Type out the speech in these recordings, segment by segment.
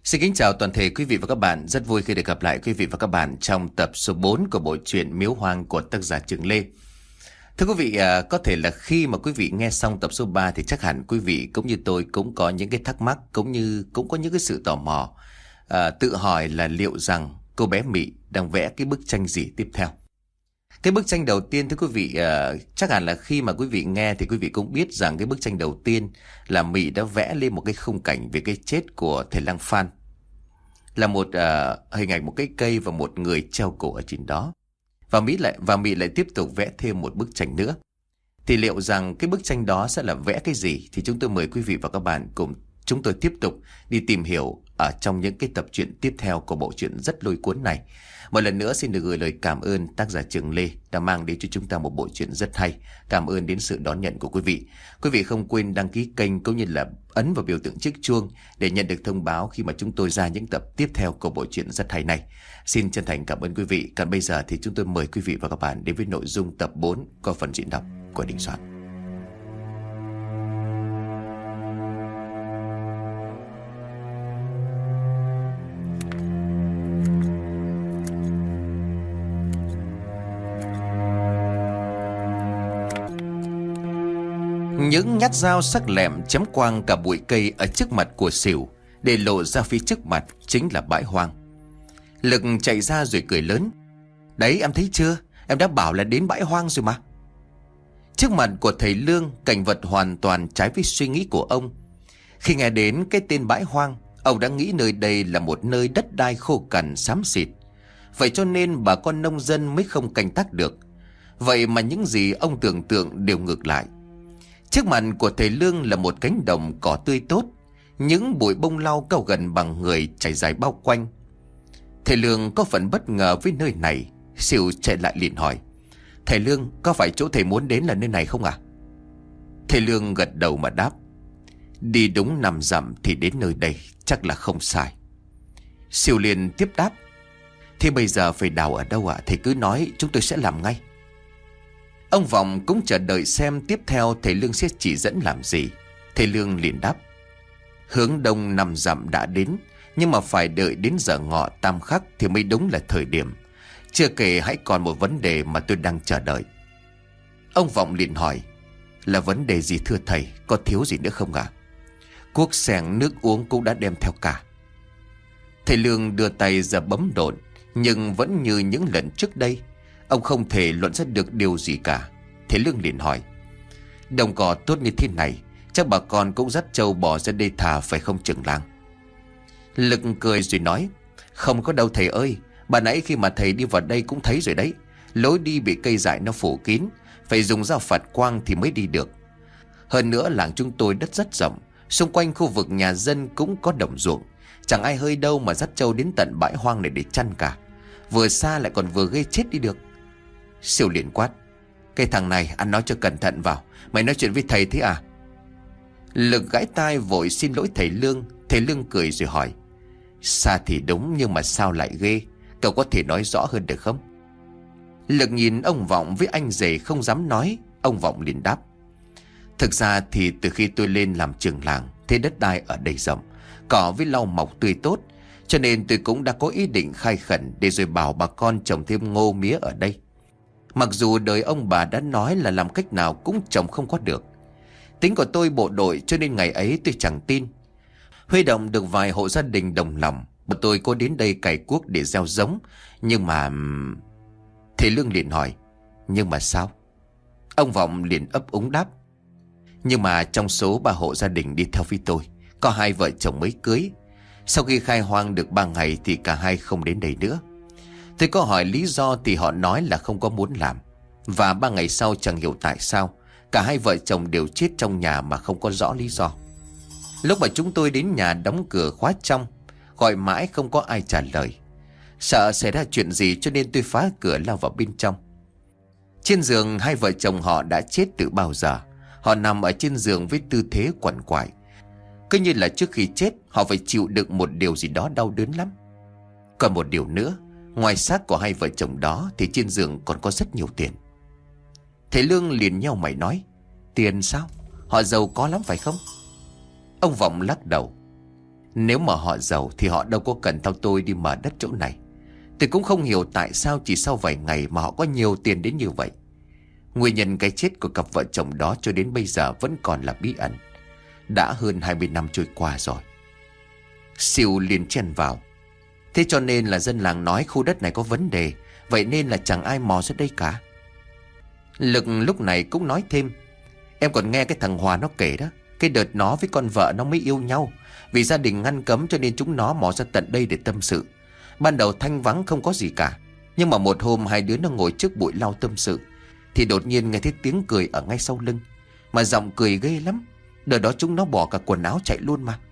Xin kính chào toàn thể quý vị và các bạn. Rất vui khi được gặp lại quý vị và các bạn trong tập số 4 của bộ truyện Miếu Hoang của tác giả Trường Lê. Thưa quý vị, có thể là khi mà quý vị nghe xong tập số 3 thì chắc hẳn quý vị cũng như tôi cũng có những cái thắc mắc, cũng có những cái sự tò mò, tự hỏi là liệu rằng cô bé Mị đang vẽ cái bức tranh gì tiếp theo. Cái bức tranh đầu tiên, thưa quý vị, chắc hẳn là khi mà quý vị nghe thì quý vị cũng biết rằng cái bức tranh đầu tiên là Mị đã vẽ lên một cái khung cảnh về cái chết của thầy Lang Phan. Là một hình ảnh một cái cây và một người treo cổ ở trên đó. Và Mị lại tiếp tục vẽ thêm một bức tranh nữa. Thì liệu rằng cái bức tranh đó sẽ là vẽ cái gì? Thì chúng tôi mời quý vị và các bạn cùng chúng tôi tiếp tục đi tìm hiểu ở trong những cái tập truyện tiếp theo của bộ truyện rất lôi cuốn này. Một lần nữa xin được gửi lời cảm ơn tác giả Trường Lê đã mang đến cho chúng ta một bộ truyện rất hay. Cảm ơn đến sự đón nhận của quý vị. Quý vị không quên đăng ký kênh cũng như là ấn vào biểu tượng chiếc chuông để nhận được thông báo khi mà chúng tôi ra những tập tiếp theo của bộ truyện rất hay này. Xin chân thành cảm ơn quý vị. Còn bây giờ thì chúng tôi mời quý vị và các bạn đến với nội dung tập 4 của phần diễn đọc của Đình Soạn. Những nhát dao sắc lẹm chém quang cả bụi cây ở trước mặt của Sửu, để lộ ra phía trước mặt chính là bãi hoang. Lực chạy ra rồi cười lớn. Đấy, em thấy chưa? Em đã bảo là đến bãi hoang rồi mà. Trước mặt của thầy Lương, cảnh vật hoàn toàn trái với suy nghĩ của ông. Khi nghe đến cái tên bãi hoang, ông đã nghĩ nơi đây là một nơi đất đai khô cằn xám xịt. Vậy cho nên bà con nông dân mới không canh tác được. Vậy mà những gì ông tưởng tượng đều ngược lại. Trước mặt của thầy Lương là một cánh đồng cỏ tươi tốt, những bụi bông lau cao gần bằng người trải dài bao quanh. Thầy Lương có phần bất ngờ với nơi này. Sửu chạy lại liền hỏi: Thầy Lương, có phải chỗ thầy muốn đến là nơi này không ạ? Thầy Lương gật đầu mà đáp: Đi đúng 5 dặm thì đến nơi đây, chắc là không sai. Sửu liền tiếp đáp: Thế bây giờ phải đào ở đâu ạ? Thầy cứ nói, chúng tôi sẽ làm ngay. Ông Vọng cũng chờ đợi xem tiếp theo thầy Lương sẽ chỉ dẫn làm gì. Thầy Lương liền đáp: Hướng đông 5 dặm đã đến, nhưng mà phải đợi đến giờ ngọ tam khắc thì mới đúng là thời điểm. Chưa kể hãy còn một vấn đề mà tôi đang chờ đợi. Ông Vọng liền hỏi: Là vấn đề gì thưa thầy? Có thiếu gì nữa không ạ? Cuốc xẻng, nước uống cũng đã đem theo cả. Thầy Lương đưa tay ra bấm độn, nhưng vẫn như những lần trước đây, ông không thể luận ra được điều gì cả. Thầy Lương liền hỏi: Đồng cỏ tốt như thế này, chắc bà con cũng dắt trâu bò ra đây thả phải không trưởng làng? Lực cười rồi nói: Không có đâu thầy ơi. Bà nãy khi mà thầy đi vào đây cũng thấy rồi đấy. Lối đi bị cây dại nó phủ kín, phải dùng dao phạt quang thì mới đi được. Hơn nữa làng chúng tôi đất rất rộng, xung quanh khu vực nhà dân cũng có đồng ruộng. Chẳng ai hơi đâu mà dắt trâu đến tận bãi hoang này để chăn cả. Vừa xa lại còn vừa gây chết đi được. Sửu liền quát: Cái thằng này ăn nói cho cẩn thận vào. Mày nói chuyện với thầy thế à? Lực gãi tai vội xin lỗi thầy Lương. Thầy Lương cười rồi hỏi: Xa thì đúng, nhưng mà sao lại ghê? Cậu có thể nói rõ hơn được không? Lực nhìn ông Vọng với anh rể không dám nói. Ông Vọng liền đáp: Thực ra thì từ khi tôi lên làm trưởng làng, thế đất đai ở đây rộng, cỏ với lau mọc tươi tốt, cho nên tôi cũng đã có ý định khai khẩn để rồi bảo bà con trồng thêm ngô mía ở đây. Mặc dù đời ông bà đã nói là làm cách nào cũng trồng không có được. Tính của tôi bộ đội cho nên ngày ấy tôi chẳng tin. Huy động được vài hộ gia đình đồng lòng, bọn tôi có đến đây cày cuốc để gieo giống. Nhưng mà... Thầy Lương liền hỏi: Nhưng mà sao? Ông Vọng liền ấp úng đáp: Nhưng mà trong số 3 hộ gia đình đi theo với tôi, có 2 vợ chồng mới cưới. Sau khi khai hoang được 3 ngày thì cả hai không đến đây nữa. Tôi có hỏi lý do thì họ nói là không có muốn làm. Và 3 ngày sau chẳng hiểu tại sao cả 2 vợ chồng đều chết trong nhà mà không có rõ lý do. Lúc mà chúng tôi đến nhà đóng cửa khóa trong, gọi mãi không có ai trả lời. Sợ xảy ra chuyện gì cho nên tôi phá cửa lao vào bên trong. Trên giường 2 vợ chồng họ đã chết từ bao giờ. Họ nằm ở trên giường với tư thế quằn quại, cứ như là trước khi chết họ phải chịu đựng một điều gì đó đau đớn lắm. Còn một điều nữa, ngoài xác của 2 vợ chồng đó thì trên giường còn có rất nhiều tiền. Thầy Lương liền nheo mày nói: Tiền sao? Họ giàu có lắm phải không? Ông Vọng lắc đầu: Nếu mà họ giàu thì họ đâu có cần theo tôi đi mở đất chỗ này. Tôi cũng không hiểu tại sao chỉ sau vài ngày mà họ có nhiều tiền đến như vậy. Nguyên nhân cái chết của cặp vợ chồng đó cho đến bây giờ vẫn còn là bí ẩn. Đã hơn 20 năm trôi qua rồi. Siêu liền chen vào. Thế cho nên là dân làng nói khu đất này có vấn đề, vậy nên là chẳng ai mò ra đây cả. Lực lúc này cũng nói thêm. Em còn nghe cái thằng Hòa nó kể đó, cái đợt nó với con vợ nó mới yêu nhau, vì gia đình ngăn cấm cho nên chúng nó mò ra tận đây để tâm sự. Ban đầu thanh vắng không có gì cả, nhưng mà một hôm hai đứa nó ngồi trước bụi lau tâm sự, thì đột nhiên nghe thấy tiếng cười ở ngay sau lưng. Mà giọng cười ghê lắm. Đợt đó chúng nó bỏ cả quần áo chạy luôn mà.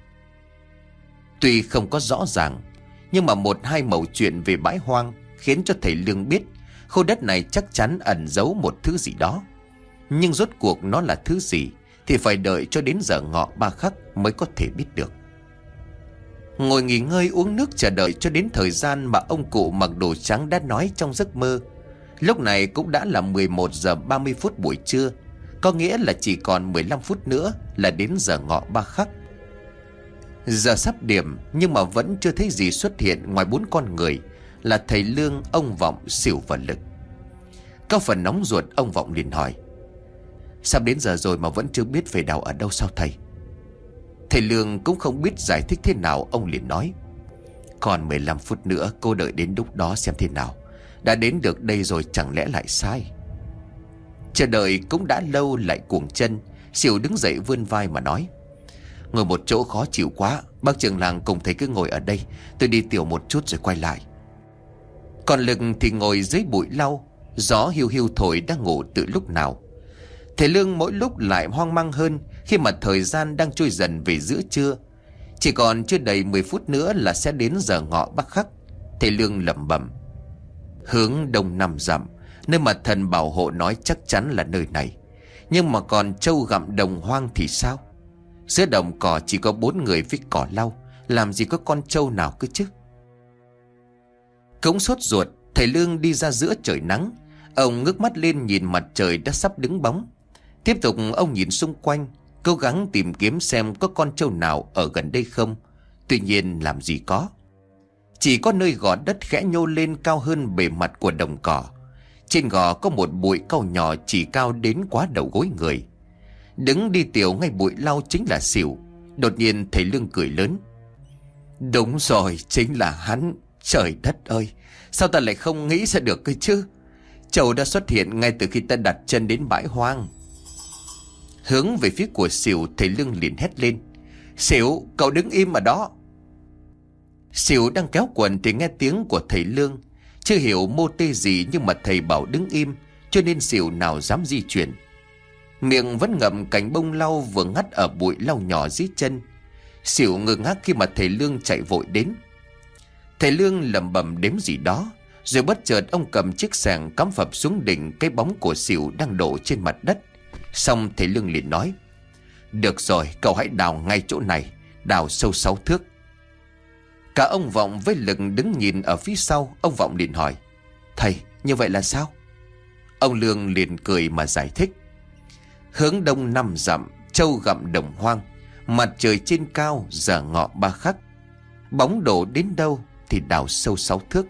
Tuy không có rõ ràng, nhưng mà một hai mẩu chuyện về bãi hoang khiến cho thầy Lương biết khu đất này chắc chắn ẩn giấu một thứ gì đó. Nhưng rốt cuộc nó là thứ gì thì phải đợi cho đến giờ ngọ ba khắc mới có thể biết được. Ngồi nghỉ ngơi uống nước chờ đợi cho đến thời gian mà ông cụ mặc đồ trắng đã nói trong giấc mơ. Lúc này cũng đã là 11 giờ 30 phút buổi trưa, có nghĩa là chỉ còn 15 phút nữa là đến giờ ngọ ba khắc. Giờ sắp điểm nhưng mà vẫn chưa thấy gì xuất hiện ngoài 4 con người là thầy Lương, ông Vọng, Sỉu và Lực. Có phần nóng ruột, ông Vọng liền hỏi: Sắp đến giờ rồi mà vẫn chưa biết phải đào ở đâu sao thầy? Thầy Lương cũng không biết giải thích thế nào, ông liền nói: Còn 15 phút nữa, cô đợi đến lúc đó xem thế nào. Đã đến được đây rồi chẳng lẽ lại sai? Chờ đợi cũng đã lâu lại cuồng chân, Sỉu đứng dậy vươn vai mà nói: Ngồi một chỗ khó chịu quá, bác trưởng làng cùng thầy cứ ngồi ở đây, tôi đi tiểu một chút rồi quay lại. Còn Lực thì ngồi dưới bụi lau, gió hiu hiu thổi đang ngủ từ lúc nào. Thầy Lương mỗi lúc lại hoang mang hơn khi mà thời gian đang trôi dần về giữa trưa. Chỉ còn chưa đầy 10 phút nữa là sẽ đến giờ ngọ bắc khắc. Thầy Lương lẩm bẩm: Hướng đông 5 dặm, nơi mà thần bảo hộ nói chắc chắn là nơi này. Nhưng mà còn trâu gặm đồng hoang thì sao? Giữa đồng cỏ chỉ có 4 người với cỏ lau, làm gì có con trâu nào cơ chứ? Cũng sốt ruột, thầy Lương đi ra giữa trời nắng. Ông ngước mắt lên nhìn mặt trời đã sắp đứng bóng. Tiếp tục ông nhìn xung quanh, cố gắng tìm kiếm xem có con trâu nào ở gần đây không. Tuy nhiên làm gì có. Chỉ có nơi gò đất khẽ nhô lên cao hơn bề mặt của đồng cỏ. Trên gò có một bụi cau nhỏ chỉ cao đến quá đầu gối người. Đứng đi tiểu ngay bụi lau chính là Sỉu. Đột nhiên thầy Lương cười lớn: Đúng rồi, chính là hắn. Trời đất ơi, sao ta lại không nghĩ ra được cơ chứ? Trâu đã xuất hiện ngay từ khi ta đặt chân đến bãi hoang. Hướng về phía của Sỉu, thầy Lương liền hét lên: Sỉu, cậu đứng im ở đó. Sỉu đang kéo quần thì nghe tiếng của thầy Lương. Chưa hiểu mô tê gì nhưng mà thầy bảo đứng im, cho nên Sỉu nào dám di chuyển. Miệng vẫn ngậm cành bông lau vừa ngắt ở bụi lau nhỏ dưới chân. Sỉu ngơ ngác khi mà thầy Lương chạy vội đến. Thầy Lương lẩm bẩm đếm gì đó, rồi bất chợt ông cầm chiếc xẻng cắm phập xuống đỉnh cái bóng của Sỉu đang đổ trên mặt đất. Xong thầy Lương liền nói: Được rồi, cậu hãy đào ngay chỗ này, đào sâu 6 thước. Cả ông Vọng với Lực đứng nhìn ở phía sau. Ông Vọng liền hỏi: Thầy, như vậy là sao? Ông Lương liền cười mà giải thích: Hướng đông 5 dặm, trâu gặm đồng hoang, mặt trời trên cao, giờ ngọ ba khắc. Bóng đổ đến đâu thì đào sâu 6 thước.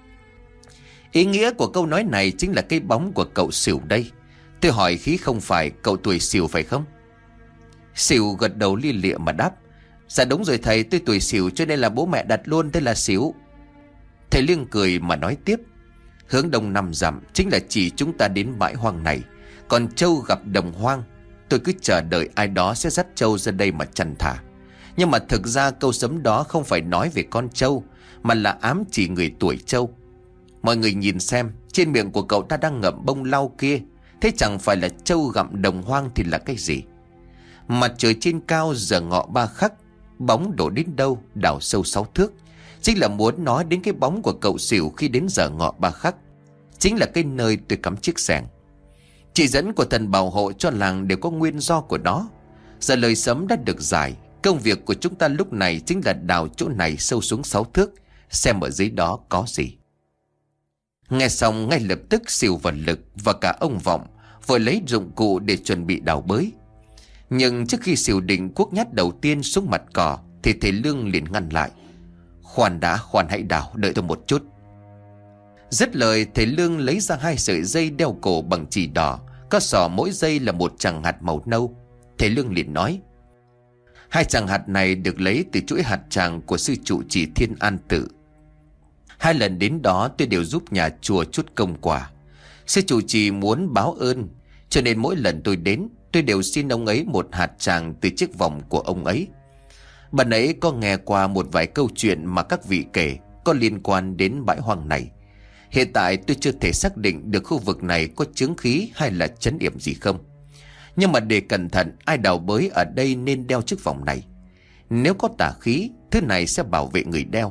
Ý nghĩa của câu nói này chính là cái bóng của cậu Sỉu đây. Tôi hỏi khí không phải cậu tuổi Sỉu phải không? Sỉu gật đầu lia lịa mà đáp: Dạ đúng rồi thầy, tôi tuổi Sỉu cho nên là bố mẹ đặt luôn tên là Sỉu. Thầy Lương cười mà nói tiếp: Hướng đông 5 dặm chính là chỉ chúng ta đến bãi hoang này. Còn trâu gặp đồng hoang, tôi cứ chờ đợi ai đó sẽ dắt trâu ra đây mà chăn thả. Nhưng mà thực ra câu sấm đó không phải nói về con trâu, mà là ám chỉ người tuổi trâu. Mọi người nhìn xem, trên miệng của cậu ta đang ngậm bông lau kia, thế chẳng phải là trâu gặm đồng hoang thì là cái gì? Mặt trời trên cao, giờ ngọ ba khắc, bóng đổ đến đâu đào sâu 6 thước, chính là muốn nói đến cái bóng của cậu Sỉu khi đến giờ ngọ ba khắc. Chính là cái nơi tôi cắm chiếc xẻng. Chỉ dẫn của thần bảo hộ cho làng đều có nguyên do của nó. Giờ lời sấm đã được giải, công việc của chúng ta lúc này chính là đào chỗ này sâu xuống 6 thước, xem ở dưới đó có gì. Nghe xong ngay lập tức Sỉu và Lực và cả ông Vọng vội lấy dụng cụ để chuẩn bị đào bới. Nhưng trước khi Sỉu định cuốc nhát đầu tiên xuống mặt cỏ thì thầy Lương liền ngăn lại. Khoan đã, khoan hãy đào, đợi tôi một chút. Dứt lời, thầy Lương lấy ra 2 sợi dây đeo cổ bằng chỉ đỏ, có sỏ mỗi dây là 1 tràng hạt màu nâu. Thầy Lương liền nói: 2 tràng hạt này được lấy từ chuỗi hạt tràng của sư trụ trì Thiên An Tự. 2 lần đến đó tôi đều giúp nhà chùa chút công quả. Sư trụ trì muốn báo ơn, cho nên mỗi lần tôi đến, tôi đều xin ông ấy 1 hạt tràng từ chiếc vòng của ông ấy. Bạn ấy có nghe qua một vài câu chuyện mà các vị kể có liên quan đến bãi hoang này. Hiện tại tôi chưa thể xác định được khu vực này có chướng khí hay là trấn yểm gì không. Nhưng mà để cẩn thận, ai đào bới ở đây nên đeo chiếc vòng này. Nếu có tà khí, thứ này sẽ bảo vệ người đeo.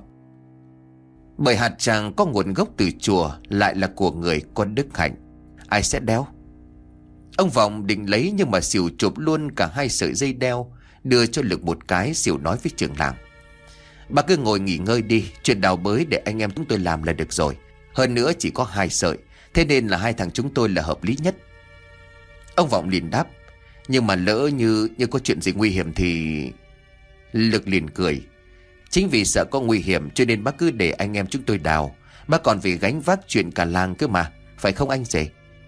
Bởi hạt tràng có nguồn gốc từ chùa, lại là của người có đức hạnh. Ai sẽ đeo? Ông Vọng định lấy, nhưng mà Sỉu chụp luôn cả 2 sợi dây đeo, đưa cho Lực một cái. Sỉu nói với trưởng làng: Bà cứ ngồi nghỉ ngơi đi, chuyện đào bới để anh em chúng tôi làm là được rồi. Hơn nữa chỉ có 2 sợi, thế nên là 2 thằng chúng tôi là hợp lý nhất. Ông Vọng liền đáp: Nhưng mà lỡ như có chuyện gì nguy hiểm thì... Lực liền cười: Chính vì sợ có nguy hiểm cho nên bác cứ để anh em chúng tôi đào. Bác còn phải gánh vác chuyện cả làng cơ mà, phải không anh rể?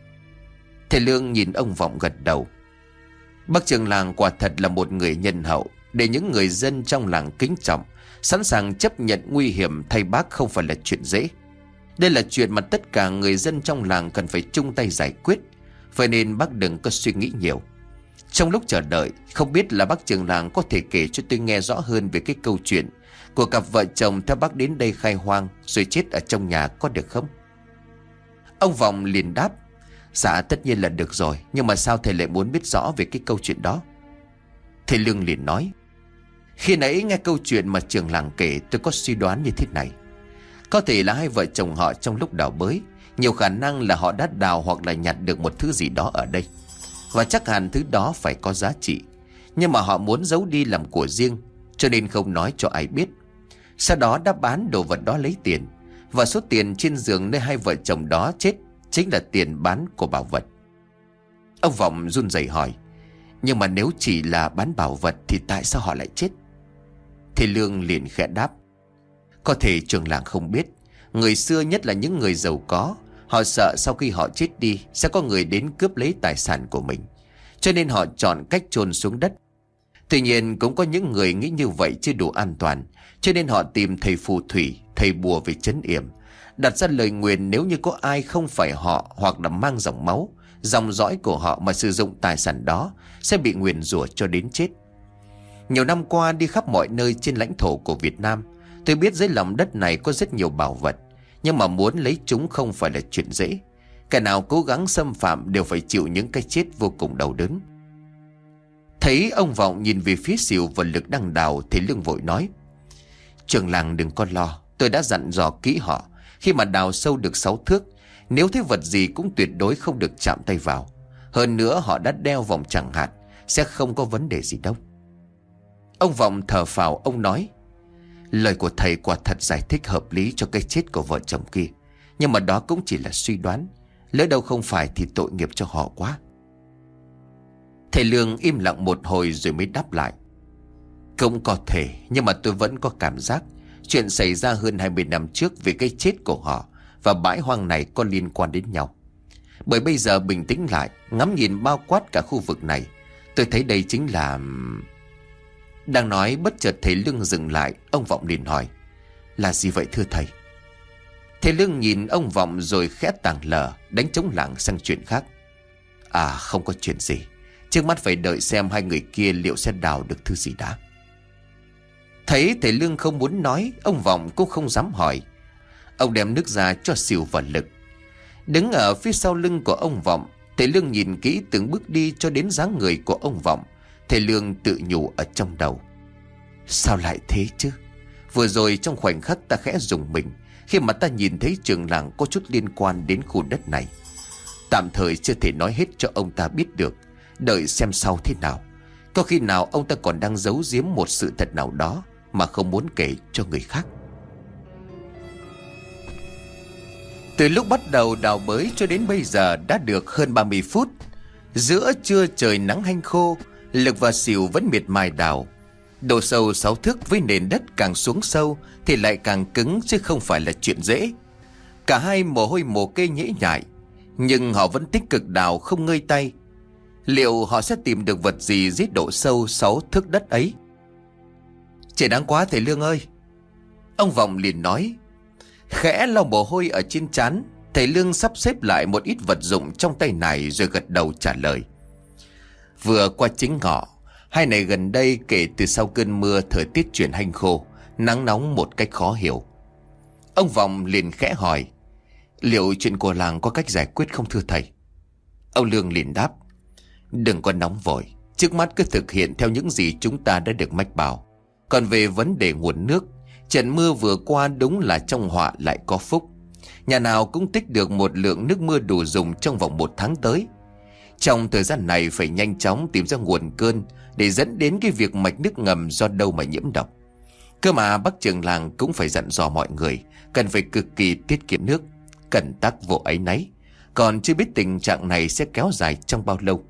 Thầy Lương nhìn ông Vọng gật đầu. Bác trưởng làng quả thật là một người nhân hậu, để những người dân trong làng kính trọng, sẵn sàng chấp nhận nguy hiểm thay bác không phải là chuyện dễ. Đây là chuyện mà tất cả người dân trong làng cần phải chung tay giải quyết. Vậy nên bác đừng có suy nghĩ nhiều. Trong lúc chờ đợi, không biết là bác trưởng làng có thể kể cho tôi nghe rõ hơn về cái câu chuyện của cặp vợ chồng theo bác đến đây khai hoang rồi chết ở trong nhà có được không? Ông Vọng liền đáp: Dạ tất nhiên là được rồi, nhưng mà sao thầy lại muốn biết rõ về cái câu chuyện đó? Thầy Lương liền nói: Khi nãy nghe câu chuyện mà trưởng làng kể, tôi có suy đoán như thế này. Có thể là 2 vợ chồng họ trong lúc đào bới, nhiều khả năng là họ đã đào hoặc là nhặt được một thứ gì đó ở đây. Và chắc hẳn thứ đó phải có giá trị, nhưng mà họ muốn giấu đi làm của riêng, cho nên không nói cho ai biết. Sau đó đã bán đồ vật đó lấy tiền. Và số tiền trên giường nơi 2 vợ chồng đó chết chính là tiền bán của bảo vật. Ông Vọng run rẩy hỏi: Nhưng mà nếu chỉ là bán bảo vật thì tại sao họ lại chết? Thầy Lương liền khẽ đáp: Có thể trưởng làng không biết, người xưa nhất là những người giàu có, họ sợ sau khi họ chết đi sẽ có người đến cướp lấy tài sản của mình, cho nên họ chọn cách chôn xuống đất. Tuy nhiên cũng có những người nghĩ như vậy chưa đủ an toàn, cho nên họ tìm thầy phù thủy, thầy bùa về trấn yểm, đặt ra lời nguyền nếu như có ai không phải họ hoặc là mang dòng máu, dòng dõi của họ mà sử dụng tài sản đó sẽ bị nguyền rủa cho đến chết. Nhiều năm qua đi khắp mọi nơi trên lãnh thổ của Việt Nam, tôi biết dưới lòng đất này có rất nhiều bảo vật, nhưng mà muốn lấy chúng không phải là chuyện dễ. Kẻ nào cố gắng xâm phạm đều phải chịu những cái chết vô cùng đau đớn. Thấy ông Vọng nhìn về phía Sỉu và Lực đang đào, thầy Lương vội nói: Trưởng làng đừng có lo, tôi đã dặn dò kỹ họ, khi mà đào sâu được 6 thước, nếu thấy vật gì cũng tuyệt đối không được chạm tay vào. Hơn nữa họ đã đeo vòng chẳng hạt, sẽ không có vấn đề gì đâu. Ông Vọng thở phào, ông nói: Lời của thầy quả thật giải thích hợp lý cho cái chết của vợ chồng kia, nhưng mà đó cũng chỉ là suy đoán, lỡ đâu không phải thì tội nghiệp cho họ quá. Thầy Lương im lặng một hồi rồi mới đáp lại: Cũng có thể, nhưng mà tôi vẫn có cảm giác chuyện xảy ra hơn 20 năm trước về cái chết của họ và bãi hoang này có liên quan đến nhau. Bởi bây giờ bình tĩnh lại, ngắm nhìn bao quát cả khu vực này, tôi thấy đây chính là... Đang nói bất chợt thầy Lương dừng lại. Ông Vọng liền hỏi: Là gì vậy thưa thầy? Thầy Lương nhìn ông Vọng rồi khẽ tàng lờ, đánh trống lảng sang chuyện khác: À không có chuyện gì, trước mắt phải đợi xem 2 người kia liệu sẽ đào được thứ gì đã. Thấy thầy Lương không muốn nói, ông Vọng cũng không dám hỏi. Ông đem nước ra cho Sỉu và Lực. Đứng ở phía sau lưng của ông Vọng, thầy Lương nhìn kỹ từng bước đi cho đến dáng người của ông Vọng. Thầy Lương tự nhủ ở trong đầu: Sao lại thế chứ? Vừa rồi trong khoảnh khắc ta khẽ rùng mình khi mà ta nhìn thấy trưởng làng có chút liên quan đến khu đất này. Tạm thời chưa thể nói hết cho ông ta biết được, đợi xem sau thế nào. Có khi nào ông ta còn đang giấu giếm một sự thật nào đó mà không muốn kể cho người khác. Từ lúc bắt đầu đào bới cho đến bây giờ đã được hơn 30 phút. Giữa trưa trời nắng hanh khô, Lực và Sỉu vẫn miệt mài đào. Độ sâu 6 thước với nền đất càng xuống sâu thì lại càng cứng, chứ không phải là chuyện dễ. Cả hai mồ hôi mồ kê nhễ nhại, nhưng họ vẫn tích cực đào không ngơi tay. Liệu họ sẽ tìm được vật gì dưới độ sâu 6 thước đất ấy? Trời đáng quá thầy Lương ơi! Ông Vọng liền nói. Khẽ lau mồ hôi ở trên trán, thầy Lương sắp xếp lại một ít vật dụng trong tay này rồi gật đầu trả lời. Vừa qua chính ngọ, hai ngày gần đây kể từ sau cơn mưa, thời tiết chuyển hanh khô, nắng nóng một cách khó hiểu. Ông Vọng liền khẽ hỏi, liệu chuyện của làng có cách giải quyết không thưa thầy? Ông Lương liền đáp, đừng có nóng vội, trước mắt cứ thực hiện theo những gì chúng ta đã được mách bảo. Còn về vấn đề nguồn nước, trận mưa vừa qua đúng là trong họa lại có phúc. Nhà nào cũng tích được một lượng nước mưa đủ dùng trong vòng 1 tháng tới. Trong thời gian này phải nhanh chóng tìm ra nguồn cơn để dẫn đến cái việc mạch nước ngầm do đâu mà nhiễm độc. Cơ mà bác trưởng làng cũng phải dặn dò mọi người cần phải cực kỳ tiết kiệm nước, cẩn tắc vô áy náy. Còn chưa biết tình trạng này sẽ kéo dài trong bao lâu.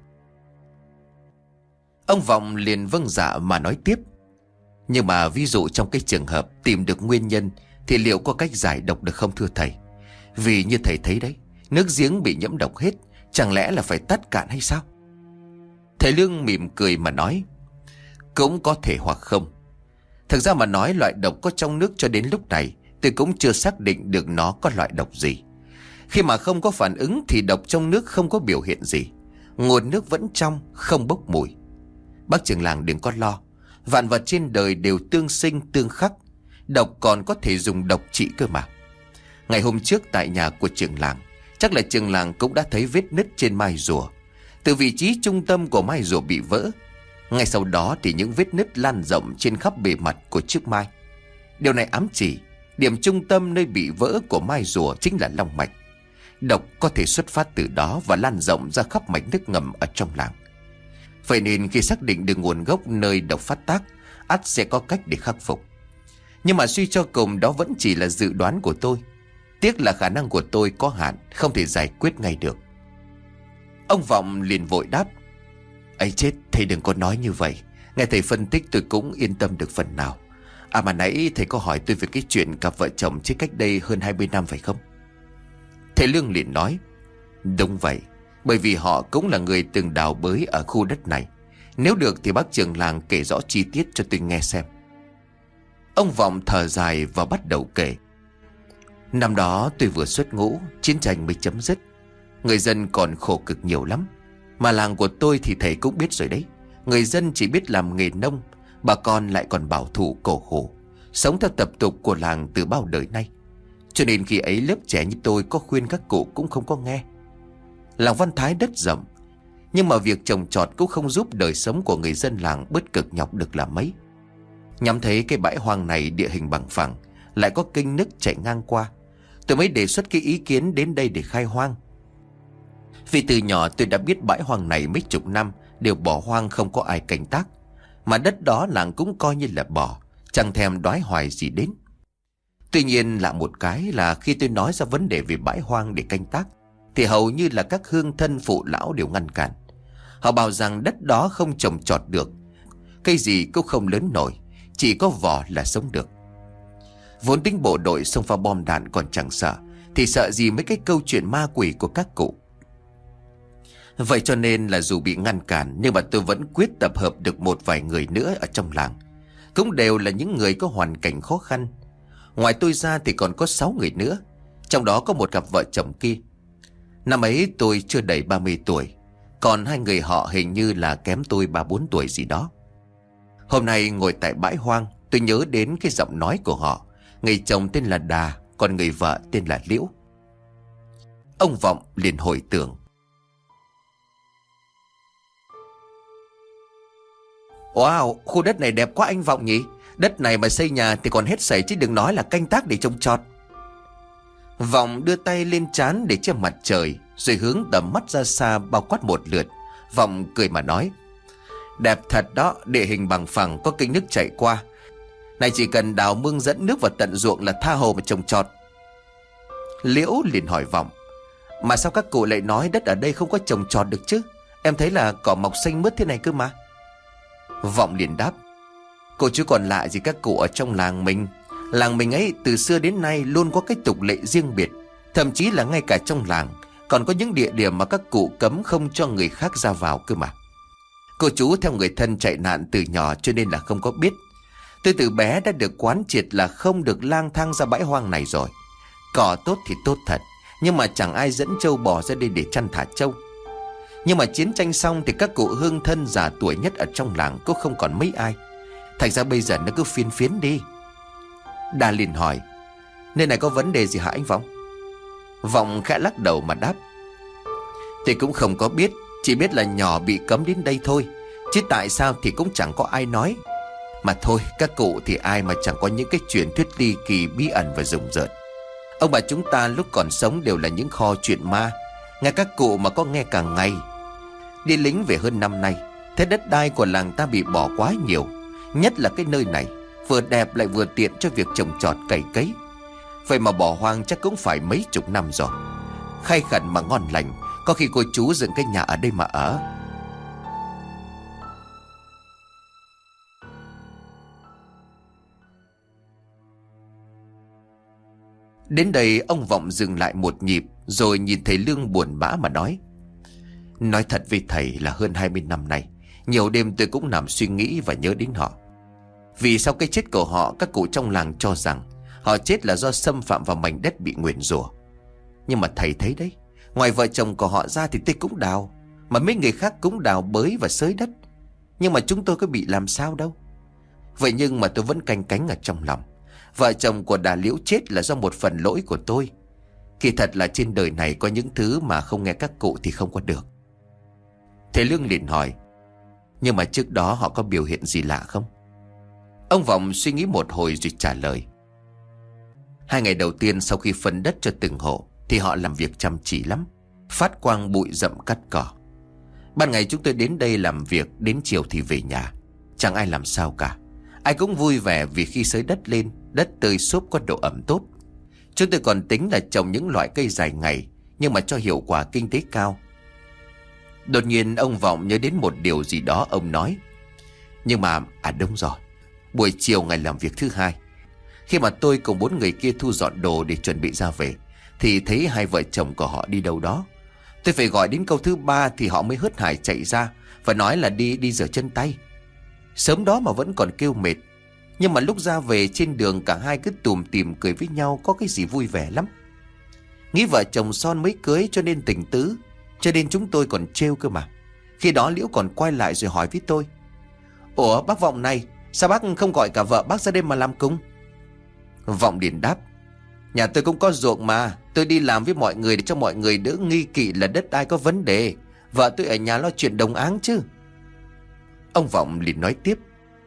Ông Vọng liền vâng dạ mà nói tiếp. Nhưng mà ví dụ trong cái trường hợp tìm được nguyên nhân thì liệu có cách giải độc được không thưa thầy? Vì như thầy thấy đấy, nước giếng bị nhiễm độc hết, chẳng lẽ là phải tắt cạn hay sao? Thầy Lương mỉm cười mà nói, cũng có thể hoặc không. Thực ra mà nói, loại độc có trong nước cho đến lúc này tôi cũng chưa xác định được nó có loại độc gì. Khi mà không có phản ứng thì độc trong nước không có biểu hiện gì, nguồn nước vẫn trong, không bốc mùi. Bác trưởng làng đừng có lo, vạn vật trên đời đều tương sinh tương khắc, độc còn có thể dùng độc trị cơ mà. Ngày hôm trước tại nhà của trưởng làng, chắc là trưởng làng cũng đã thấy vết nứt trên mai rùa. Từ vị trí trung tâm của mai rùa bị vỡ, ngay sau đó thì những vết nứt lan rộng trên khắp bề mặt của chiếc mai. Điều này ám chỉ điểm trung tâm nơi bị vỡ của mai rùa chính là long mạch. Độc có thể xuất phát từ đó và lan rộng ra khắp mạch nước ngầm ở trong làng. Vậy nên khi xác định được nguồn gốc nơi độc phát tác, ắt sẽ có cách để khắc phục. Nhưng mà suy cho cùng đó vẫn chỉ là dự đoán của tôi. Tiếc là khả năng của tôi có hạn, không thể giải quyết ngay được. Ông Vọng liền vội đáp, ấy chết, thầy đừng có nói như vậy. Nghe thầy phân tích tôi cũng yên tâm được phần nào. À mà nãy thầy có hỏi tôi về cái chuyện cặp vợ chồng chết cách đây hơn 20 năm phải không? Thầy Lương liền nói, đúng vậy, bởi vì họ cũng là người từng đào bới ở khu đất này. Nếu được thì bác trưởng làng kể rõ chi tiết cho tôi nghe xem. Ông Vọng thở dài và bắt đầu kể. Năm đó tôi vừa xuất ngũ, chiến tranh mới chấm dứt. Người dân còn khổ cực nhiều lắm. Mà làng của tôi thì thầy cũng biết rồi đấy, người dân chỉ biết làm nghề nông, bà con lại còn bảo thủ cổ khổ, sống theo tập tục của làng từ bao đời nay. Cho nên khi ấy lớp trẻ như tôi có khuyên các cụ cũng không có nghe. Làng Văn Thái đất rộng, nhưng mà việc trồng trọt cũng không giúp đời sống của người dân làng bớt cực nhọc được là mấy. Nhắm thấy cái bãi hoang này địa hình bằng phẳng, lại có kênh nước chảy ngang qua, tôi mới đề xuất cái ý kiến đến đây để khai hoang. Vì từ nhỏ tôi đã biết bãi hoang này mấy chục năm đều bỏ hoang không có ai canh tác, mà đất đó làng cũng coi như là bỏ, chẳng thèm đói hoài gì đến. Tuy nhiên lạ một cái là khi tôi nói ra vấn đề về bãi hoang để canh tác thì hầu như là các hương thân phụ lão đều ngăn cản. Họ bảo rằng đất đó không trồng trọt được, cây gì cũng không lớn nổi, chỉ có vỏ là sống được. Vốn tính bộ đội xông pha bom đạn còn chẳng sợ, thì sợ gì mấy cái câu chuyện ma quỷ của các cụ. Vậy cho nên là dù bị ngăn cản, nhưng mà tôi vẫn quyết tập hợp được một vài người nữa ở trong làng, cũng đều là những người có hoàn cảnh khó khăn. Ngoài tôi ra thì còn có 6 người nữa, trong đó có một cặp vợ chồng kia. Năm ấy tôi chưa đầy 30 tuổi, còn 2 người họ hình như là kém tôi 3-4 tuổi gì đó. Hôm nay ngồi tại bãi hoang, tôi nhớ đến cái giọng nói của họ. Người chồng tên là Đà, còn người vợ tên là Liễu. Ông Vọng liền hồi tưởng. Wow, khu đất này đẹp quá anh Vọng nhỉ. Đất này mà xây nhà thì còn hết sảy, chứ đừng nói là canh tác để trồng trọt. Vọng đưa tay lên trán để che mặt trời, rồi hướng tầm mắt ra xa bao quát một lượt. Vọng cười mà nói, đẹp thật đó, địa hình bằng phẳng, có kênh nước chảy qua. Này chỉ cần đào mương dẫn nước vào tận ruộng là tha hồ mà trồng trọt. Liễu liền hỏi Vọng, mà sao các cụ lại nói đất ở đây không có trồng trọt được chứ? Em thấy là cỏ mọc xanh mướt thế này cơ mà. Vọng liền đáp, Cô chứ còn lạ gì các cụ ở trong làng mình. Làng mình ấy từ xưa đến nay luôn có cái tục lệ riêng biệt. Thậm chí là ngay cả trong làng còn có những địa điểm mà các cụ cấm không cho người khác ra vào cơ mà. Cô chú theo người thân chạy nạn từ nhỏ cho nên là không có biết. Tôi từ bé đã được quán triệt là không được lang thang ra bãi hoang này rồi. Cỏ tốt thì tốt thật, nhưng mà chẳng ai dẫn trâu bò ra đây để chăn thả trâu. Nhưng mà chiến tranh xong thì các cụ hương thân già tuổi nhất ở trong làng cũng không còn mấy ai. Thành ra bây giờ nó cứ phiên phiến đi. Đa liền hỏi: nơi này có vấn đề gì hả anh Vọng? Vọng khẽ lắc đầu mà đáp: tôi cũng không có biết, chỉ biết là nhỏ bị cấm đến đây thôi, chứ tại sao thì cũng chẳng có ai nói. Mà thôi, các cụ thì ai mà chẳng có những cái truyền thuyết ly kỳ bí ẩn và rùng rợn. Ông bà chúng ta lúc còn sống đều là những kho chuyện ma. Nghe các cụ mà có nghe cả ngày. Đi lính về hơn năm nay, thế đất đai của làng ta bị bỏ quá nhiều. Nhất là cái nơi này, vừa đẹp lại vừa tiện cho việc trồng trọt cày cấy. Vậy mà bỏ hoang chắc cũng phải mấy chục năm rồi. Khay khẩn mà ngon lành, có khi cô chú dựng cái nhà ở đây mà ở. Đến đây ông Vọng dừng lại một nhịp, rồi nhìn thầy Lương buồn bã mà nói: nói thật với thầy là hơn 20 năm nay, nhiều đêm tôi cũng nằm suy nghĩ và nhớ đến họ. Vì sau cái chết của họ, các cụ trong làng cho rằng họ chết là do xâm phạm vào mảnh đất bị nguyền rủa. Nhưng mà thầy thấy đấy, ngoài vợ chồng của họ ra thì tôi cũng đào, mà mấy người khác cũng đào bới và xới đất. Nhưng mà chúng tôi có bị làm sao đâu. Vậy nhưng mà tôi vẫn canh cánh ở trong lòng. Vợ chồng của Đà Liễu chết là do một phần lỗi của tôi. Kỳ thật là trên đời này có những thứ mà không nghe các cụ thì không có được. Thầy Lương liền hỏi: nhưng mà trước đó họ có biểu hiện gì lạ không? Ông Vọng suy nghĩ một hồi rồi trả lời: 2 ngày đầu tiên sau khi phân đất cho từng hộ thì họ làm việc chăm chỉ lắm, phát quang bụi rậm cắt cỏ. Ban ngày chúng tôi đến đây làm việc, đến chiều thì về nhà. Chẳng ai làm sao cả. Ai cũng vui vẻ vì khi xới đất lên, đất tơi xốp có độ ẩm tốt. Chúng tôi còn tính là trồng những loại cây dài ngày, nhưng mà cho hiệu quả kinh tế cao. Đột nhiên ông Vọng nhớ đến một điều gì đó, ông nói: nhưng mà, đúng rồi, buổi chiều ngày làm việc thứ 2, khi mà tôi cùng 4 người kia thu dọn đồ để chuẩn bị ra về, thì thấy 2 vợ chồng của họ đi đâu đó. Tôi phải gọi đến câu thứ 3 thì họ mới hớt hải chạy ra và nói là đi rửa chân tay. Sớm đó mà vẫn còn kêu mệt. Nhưng mà lúc ra về trên đường cả hai cứ tùm tìm cười với nhau, có cái gì vui vẻ lắm. Nghĩ vợ chồng son mới cưới cho nên tình tứ, cho nên chúng tôi còn trêu cơ mà. Khi đó Liễu còn quay lại rồi hỏi với tôi: ủa bác Vọng này, sao bác không gọi cả vợ bác ra đây mà làm cùng? Vọng liền đáp: nhà tôi cũng có ruộng mà, tôi đi làm với mọi người để cho mọi người đỡ nghi kỵ là đất đai có vấn đề. Vợ tôi ở nhà lo chuyện đồng áng chứ. Ông Vọng liền nói tiếp: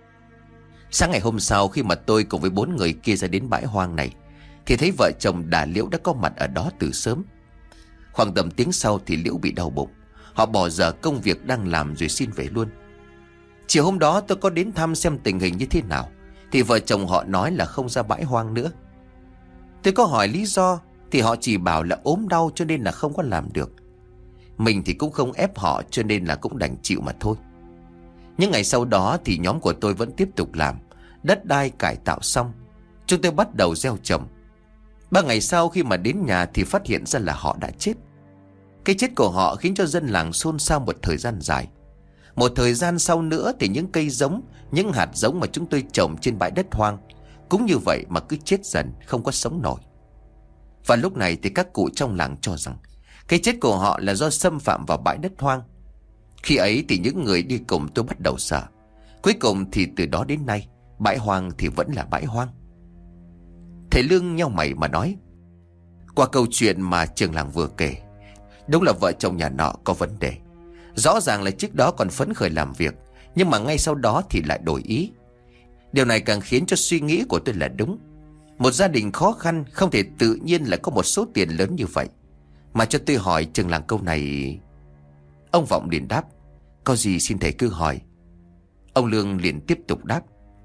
sáng ngày hôm sau khi mà tôi cùng với 4 người kia ra đến bãi hoang này, thì thấy vợ chồng Đà Liễu đã có mặt ở đó từ sớm. Khoảng tầm tiếng sau thì Liễu bị đau bụng. Họ bỏ dở công việc đang làm rồi xin về luôn. Chiều hôm đó tôi có đến thăm xem tình hình như thế nào, thì vợ chồng họ nói là không ra bãi hoang nữa. Tôi có hỏi lý do thì họ chỉ bảo là ốm đau cho nên là không có làm được. Mình thì cũng không ép họ cho nên là cũng đành chịu mà thôi. Những ngày sau đó thì nhóm của tôi vẫn tiếp tục làm. Đất đai cải tạo xong, chúng tôi bắt đầu gieo trồng. 3 ngày sau khi mà đến nhà thì phát hiện ra là họ đã chết. Cái chết của họ khiến cho dân làng xôn xao một thời gian dài. Một thời gian sau nữa thì những cây giống, những hạt giống mà chúng tôi trồng trên bãi đất hoang cũng như vậy mà cứ chết dần, không có sống nổi. Và lúc này thì các cụ trong làng cho rằng cái chết của họ là do xâm phạm vào bãi đất hoang. Khi ấy thì những người đi cùng tôi bắt đầu sợ. Cuối cùng thì từ đó đến nay, bãi hoang thì vẫn là bãi hoang. Thầy Lương nheo mày mà nói: qua câu chuyện mà trường làng vừa kể, đúng là vợ chồng nhà nọ có vấn đề. Rõ ràng là trước đó còn phấn khởi làm việc, nhưng mà ngay sau đó thì lại đổi ý. Điều này càng khiến cho suy nghĩ của tôi là đúng. Một gia đình khó khăn không thể tự nhiên lại có một số tiền lớn như vậy. Mà cho tôi hỏi trường làng câu này. Ông Vọng liền đáp: có gì xin thầy cứ hỏi. Ông Lương liền tiếp tục đáp: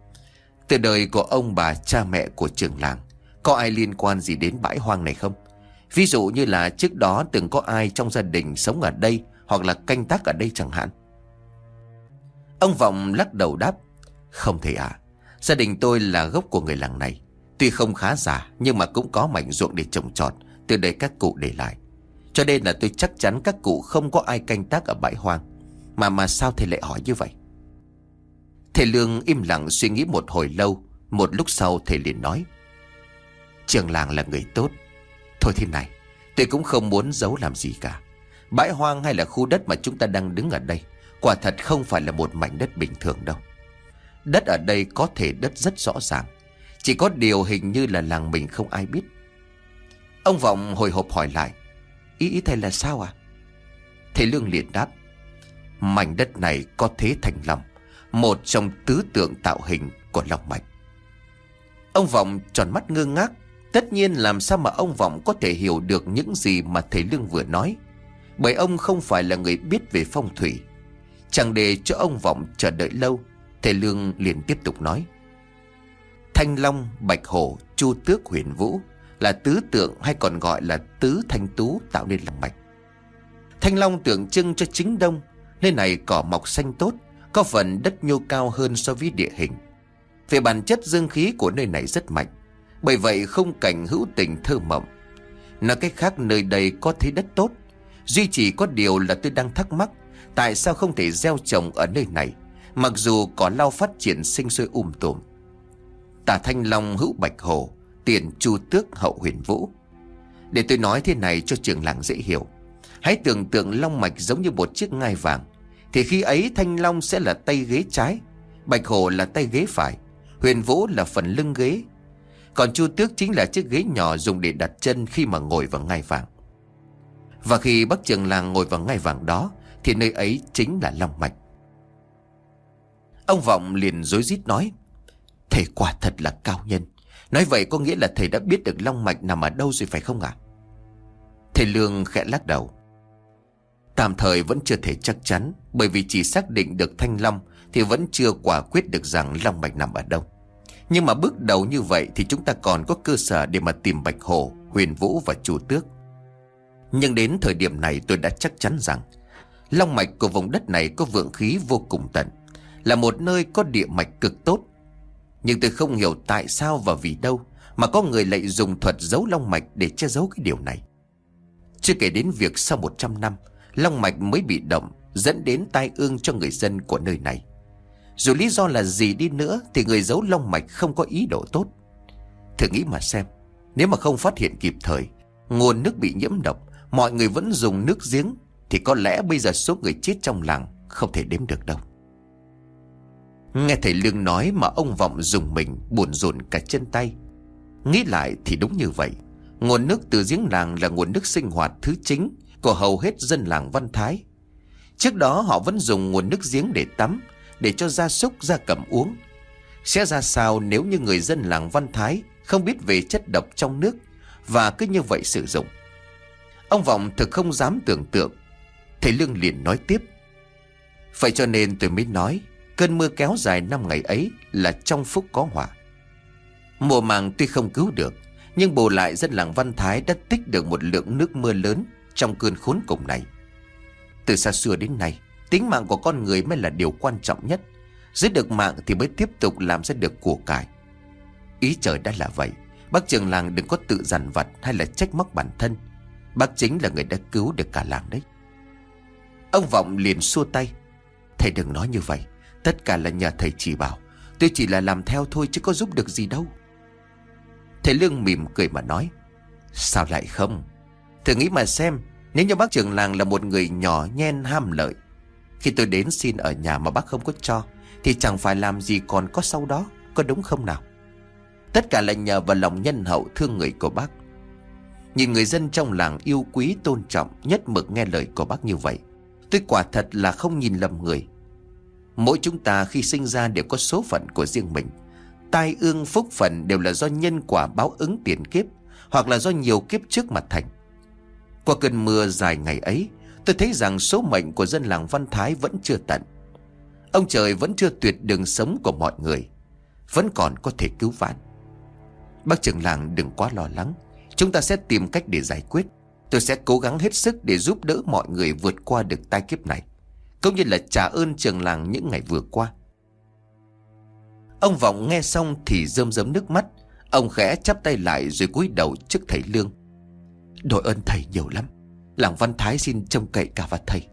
từ đời của ông bà cha mẹ của trường làng, có ai liên quan gì đến bãi hoang này không? Ví dụ như là trước đó từng có ai trong gia đình sống ở đây hoặc là canh tác ở đây chẳng hạn. Ông Vọng lắc đầu đáp: không thầy ạ. Gia đình tôi là gốc của người làng này. Tuy không khá giả nhưng mà cũng có mảnh ruộng để trồng trọt từ đời các cụ để lại. Cho nên là tôi chắc chắn các cụ không có ai canh tác ở bãi hoang. Mà sao thầy lại hỏi như vậy? Thầy Lương im lặng suy nghĩ một hồi lâu. Một lúc sau thầy liền nói: Trưởng làng là người tốt. Thôi thế này, tôi cũng không muốn giấu làm gì cả. Bãi hoang hay là khu đất mà chúng ta đang đứng ở đây quả thật không phải là một mảnh đất bình thường đâu. Đất ở đây có thể đất rất rõ ràng, chỉ có điều hình như là làng mình không ai biết. Ông Vọng hồi hộp hỏi lại: Ý thầy là sao à? Thầy Lương liền đáp: Mảnh đất này có thế thành long, một trong tứ tượng tạo hình của long mạch. Ông Vọng tròn mắt ngơ ngác. Tất nhiên làm sao mà ông Vọng có thể hiểu được những gì mà thầy Lương vừa nói, bởi ông không phải là người biết về phong thủy. Chẳng để cho ông Vọng chờ đợi lâu, thầy Lương liền tiếp tục nói: Thanh long, bạch hổ, chu tước, huyền vũ là tứ tượng hay còn gọi là tứ thanh tú tạo nên long mạch. Thanh long tượng trưng cho chính đông, nơi này cỏ mọc xanh tốt, có phần đất nhô cao hơn so với địa hình. Về bản chất dương khí của nơi này rất mạnh, bởi vậy khung cảnh hữu tình thơ mộng. Nói cách khác, nơi đây có thế đất tốt. Duy chỉ có điều là tôi đang thắc mắc, tại sao không thể gieo trồng ở nơi này, mặc dù cỏ lau phát triển sinh sôi tùm. Tả thanh long hữu bạch hổ, tiền chu tước hậu huyền vũ. Để tôi nói thế này cho trường làng dễ hiểu. Hãy tưởng tượng long mạch giống như một chiếc ngai vàng, thì khi ấy thanh long sẽ là tay ghế trái, bạch hổ là tay ghế phải, huyền vũ là phần lưng ghế, còn chu tước chính là chiếc ghế nhỏ dùng để đặt chân khi mà ngồi vào ngai vàng. Và khi bác trường làng ngồi vào ngai vàng đó thì nơi ấy chính là long mạch. Ông Vọng liền rối rít nói: Thầy quả thật là cao nhân. Nói vậy có nghĩa là thầy đã biết được long mạch nằm ở đâu rồi phải không ạ? Thầy Lương khẽ lắc đầu: Tạm thời vẫn chưa thể chắc chắn, bởi vì chỉ xác định được thanh long thì vẫn chưa quả quyết được rằng long mạch nằm ở đâu. Nhưng mà bước đầu như vậy thì chúng ta còn có cơ sở để mà tìm bạch hổ, huyền vũ và chu tước. Nhưng đến thời điểm này tôi đã chắc chắn rằng long mạch của vùng đất này có vượng khí vô cùng tận, là một nơi có địa mạch cực tốt. Nhưng tôi không hiểu tại sao và vì đâu mà có người lại dùng thuật giấu long mạch để che giấu cái điều này. Chưa kể đến việc sau 100 năm long mạch mới bị động, dẫn đến tai ương cho người dân của nơi này. Dù lý do là gì đi nữa thì người giấu long mạch không có ý đồ tốt. Thử nghĩ mà xem, nếu mà không phát hiện kịp thời, nguồn nước bị nhiễm độc, mọi người vẫn dùng nước giếng, thì có lẽ bây giờ số người chết trong làng không thể đếm được đâu. Nghe thầy Lương nói mà ông Vọng dùng mình buồn rộn cả chân tay. Nghĩ lại thì đúng như vậy. Nguồn nước từ giếng làng là nguồn nước sinh hoạt thứ chính của hầu hết dân làng Văn Thái. Trước đó họ vẫn dùng nguồn nước giếng để tắm, để cho gia súc gia cầm uống. Sẽ ra sao nếu như người dân làng Văn Thái không biết về chất độc trong nước và cứ như vậy sử dụng? Ông Vọng thực không dám tưởng tượng. Thầy Lương liền nói tiếp: Vậy cho nên tôi mới nói cơn mưa kéo dài 5 ngày ấy là trong phúc có họa. Mùa màng tuy không cứu được, nhưng bù lại dân làng Văn Thái đã tích được một lượng nước mưa lớn trong cơn khốn cùng này. Từ xa xưa đến nay, tính mạng của con người mới là điều quan trọng nhất. Giữ được mạng thì mới tiếp tục làm ra được của cải. Ý trời đã là vậy, bác trưởng làng đừng có tự dằn vặt hay là trách móc bản thân. Bác chính là người đã cứu được cả làng đấy. Ông Vọng liền xua tay: Thầy đừng nói như vậy, tất cả là nhờ thầy chỉ bảo. Tôi chỉ là làm theo thôi chứ có giúp được gì đâu. Thầy Lương mỉm cười mà nói: Sao lại không? Thử nghĩ mà xem, nếu như bác trưởng làng là một người nhỏ nhen ham lợi, khi tôi đến xin ở nhà mà bác không có cho, thì chẳng phải làm gì còn có sau đó, có đúng không nào? Tất cả là nhờ vào lòng nhân hậu thương người của bác. Nhìn người dân trong làng yêu quý tôn trọng, nhất mực nghe lời của bác như vậy, tôi quả thật là không nhìn lầm người. Mỗi chúng ta khi sinh ra đều có số phận của riêng mình. Tai ương phúc phận đều là do nhân quả báo ứng tiền kiếp, hoặc là do nhiều kiếp trước mà thành. Qua cơn mưa dài ngày ấy, tôi thấy rằng số mệnh của dân làng Văn Thái vẫn chưa tận. Ông trời vẫn chưa tuyệt đường sống của mọi người, vẫn còn có thể cứu vãn. Bác trưởng làng đừng quá lo lắng, chúng ta sẽ tìm cách để giải quyết. Tôi sẽ cố gắng hết sức để giúp đỡ mọi người vượt qua được tai kiếp này, cũng như là trả ơn trường làng những ngày vừa qua. Ông Vọng nghe xong thì rơm rớm nước mắt. Ông khẽ chắp tay lại rồi cúi đầu trước thầy Lương. Đội ơn thầy nhiều lắm. Làng Văn Thái xin trông cậy cả vào thầy.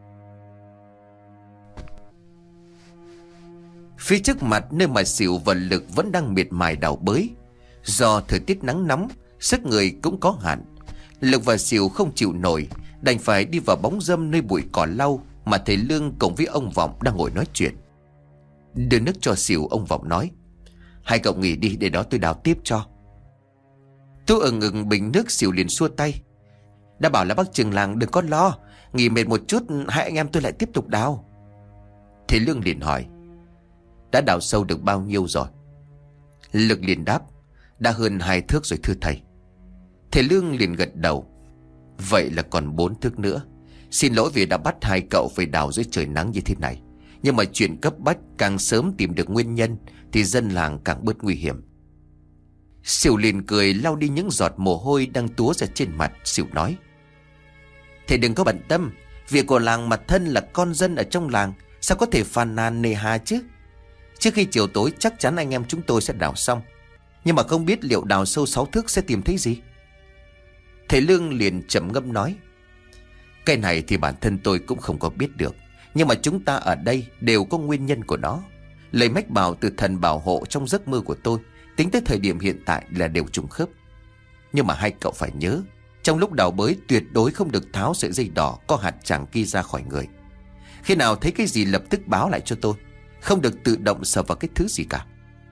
Phía trước mặt nơi mà Sỉu và Lực vẫn đang miệt mài đào bới. Do thời tiết nắng nóng, sức người cũng có hạn. Lực và Sỉu không chịu nổi, đành phải đi vào bóng râm nơi bụi cỏ lau mà thầy Lương cùng với ông Vọng đang ngồi nói chuyện. Đưa nước cho Sỉu, ông Vọng nói: Hai cậu nghỉ đi, để đó tôi đào tiếp cho. Tôi ừng bình nước, Sỉu liền xua tay: Đã bảo là bác trưởng làng đừng có lo, nghỉ mệt một chút hai anh em tôi lại tiếp tục đào. Thầy Lương liền hỏi: Đã đào sâu được bao nhiêu rồi? Lực liền đáp: Đã hơn 2 thước rồi thưa thầy. Thầy Lương liền gật đầu: Vậy là còn 4 thước nữa. Xin lỗi vì đã bắt hai cậu phải đào dưới trời nắng như thế này, nhưng mà chuyện cấp bách, càng sớm tìm được nguyên nhân thì dân làng càng bớt nguy hiểm. Sỉu liền cười lau đi những giọt mồ hôi đang túa ra trên mặt. Sỉu nói: Thầy đừng có bận tâm, việc của làng mà thân là con dân ở trong làng, sao có thể phàn nàn nề hà chứ. Trước khi chiều tối chắc chắn anh em chúng tôi sẽ đào xong, nhưng mà không biết liệu đào sâu 6 thước sẽ tìm thấy gì. Thầy Lương liền trầm ngâm nói: Cái này thì bản thân tôi cũng không có biết được, nhưng mà chúng ta ở đây đều có nguyên nhân của nó. Lời mách bảo từ thần bảo hộ trong giấc mơ của tôi tính tới thời điểm hiện tại là đều trùng khớp. Nhưng mà hai cậu phải nhớ, trong lúc đào bới tuyệt đối không được tháo sợi dây đỏ có hạt tràng kia ra khỏi người. Khi nào thấy cái gì lập tức báo lại cho tôi, không được tự động sờ vào cái thứ gì cả.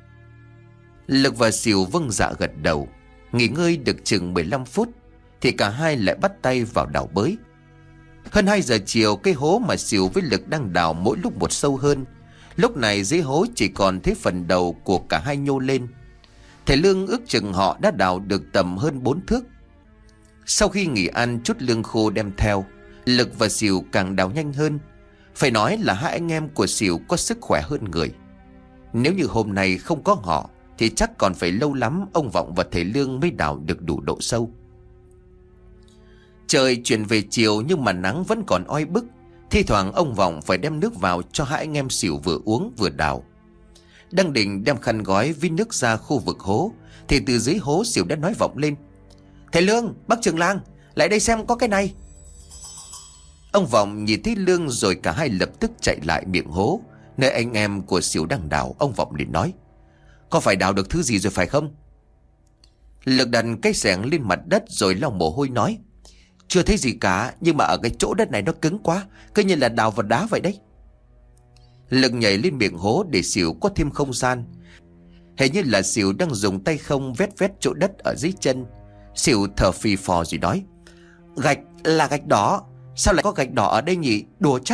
Lực và Sỉu vâng dạ gật đầu. Nghỉ ngơi được chừng 15 phút thì cả hai lại bắt tay vào đào bới. Hơn 2 giờ chiều, cái hố mà Sỉu với Lực đang đào mỗi lúc một sâu hơn. Lúc này dưới hố chỉ còn thấy phần đầu của cả hai nhô lên. Thầy Lương ước chừng họ đã đào được tầm hơn 4 thước. Sau khi nghỉ ăn chút lương khô đem theo, Lực và Sỉu càng đào nhanh hơn. Phải nói là hai anh em của Sỉu có sức khỏe hơn người. Nếu như hôm nay không có họ thì chắc còn phải lâu lắm ông Vọng và thầy Lương mới đào được đủ độ sâu. Trời chuyển về chiều nhưng mà nắng vẫn còn oi bức. Thi thoảng ông Vọng phải đem nước vào cho hai anh em Sỉu vừa uống vừa đào. Đang định đem khăn gói với nước ra khu vực hố thì từ dưới hố Sỉu đã nói vọng lên: Thầy Lương, bác trưởng làng, lại đây xem có cái này. Ông Vọng nhìn thấy Lương rồi cả hai lập tức chạy lại miệng hố nơi anh em của Sỉu đang đào. Ông Vọng liền nói: Có phải đào được thứ gì rồi phải không? Lực đặt cái xẻng lên mặt đất rồi lau mồ hôi nói: Chưa thấy gì cả, nhưng mà ở cái chỗ đất này nó cứng quá, cứ như là đào vào đá vậy đấy. Lực nhảy lên miệng hố để Sỉu có thêm không gian. Hình như là Sỉu đang dùng tay không vét vét chỗ đất ở dưới chân. Sỉu thở phì phò rồi nói: Gạch là gạch đỏ. Sao lại có gạch đỏ ở đây nhỉ? Đùa chắc.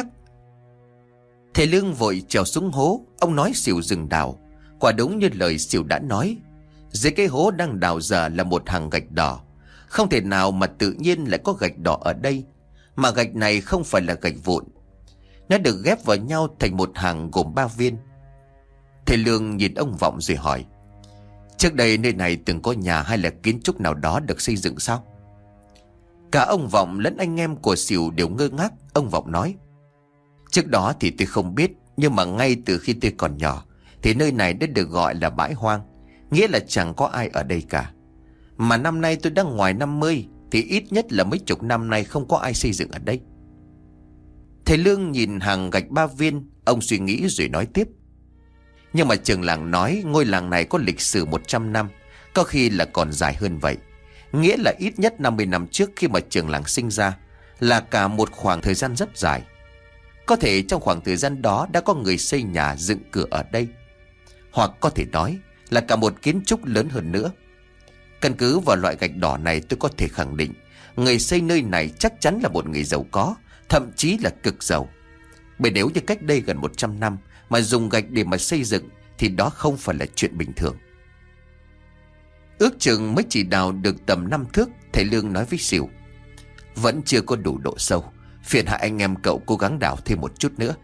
Thầy Lương vội trèo xuống hố. Ông nói Sỉu dừng đào. Quả đúng như lời Sỉu đã nói, dưới cái hố đang đào giờ là một hàng gạch đỏ. Không thể nào mà tự nhiên lại có gạch đỏ ở đây. Mà gạch này không phải là gạch vụn, nó được ghép vào nhau thành một hàng gồm 3 viên. Thầy Lương nhìn ông Vọng rồi hỏi: Trước đây nơi này từng có nhà hay là kiến trúc nào đó được xây dựng sao? Cả ông Vọng lẫn anh em của Sỉu đều ngơ ngác. Ông Vọng nói: Trước đó thì tôi không biết, nhưng mà ngay từ khi tôi còn nhỏ thì nơi này đã được gọi là bãi hoang, nghĩa là chẳng có ai ở đây cả. Mà năm nay tôi đang ngoài 50 thì ít nhất là mấy chục năm nay không có ai xây dựng ở đây. Thầy Lương nhìn hàng gạch 3 viên, ông suy nghĩ rồi nói tiếp: Nhưng mà trưởng làng nói ngôi làng này có lịch sử 100 năm, có khi là còn dài hơn vậy. Nghĩa là ít nhất 50 năm trước khi mà trưởng làng sinh ra là cả một khoảng thời gian rất dài. Có thể trong khoảng thời gian đó đã có người xây nhà dựng cửa ở đây, hoặc có thể nói là cả một kiến trúc lớn hơn nữa. Căn cứ vào loại gạch đỏ này, tôi có thể khẳng định người xây nơi này chắc chắn là một người giàu có, thậm chí là cực giàu. Bởi nếu như cách đây gần 100 năm mà dùng gạch để mà xây dựng thì đó không phải là chuyện bình thường. Ước chừng mới chỉ đào được tầm 5 thước. Thầy Lương nói với Sỉu: Vẫn chưa có đủ độ sâu, phiền hai anh em cậu cố gắng đào thêm một chút nữa.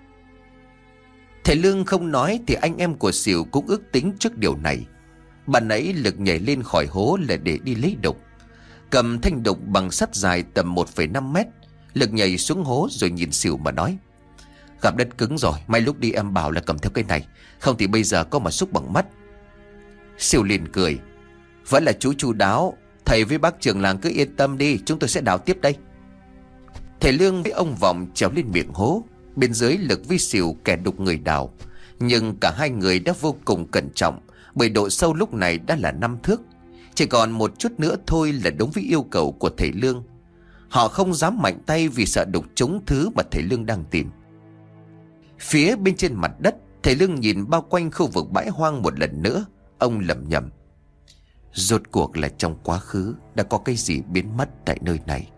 Thầy Lương không nói thì anh em của Sỉu cũng ước tính trước điều này. Bạn nãy Lực nhảy lên khỏi hố là để đi lấy đục. Cầm thanh đục bằng sắt dài tầm 1,5 mét, Lực nhảy xuống hố rồi nhìn Sỉu mà nói: Gặp đất cứng rồi, may lúc đi em bảo là cầm theo cái này, không thì bây giờ có mà xúc bằng mắt. Sỉu liền cười. Vẫn là chú chu đáo. Thầy với bác trưởng làng cứ yên tâm đi, chúng tôi sẽ đào tiếp đây. Thầy Lương với ông Vọng trèo lên miệng hố. Bên dưới Lực với Sỉu kẻ đục người đào. Nhưng cả hai người đã vô cùng cẩn trọng, bởi độ sâu lúc này đã là 5 thước. Chỉ còn một chút nữa thôi là đúng với yêu cầu của thầy Lương. Họ không dám mạnh tay vì sợ đục trúng thứ mà thầy Lương đang tìm. Phía bên trên mặt đất, thầy Lương nhìn bao quanh khu vực bãi hoang một lần nữa. Ông lẩm nhẩm. Rốt cuộc là trong quá khứ đã có cái gì biến mất tại nơi này.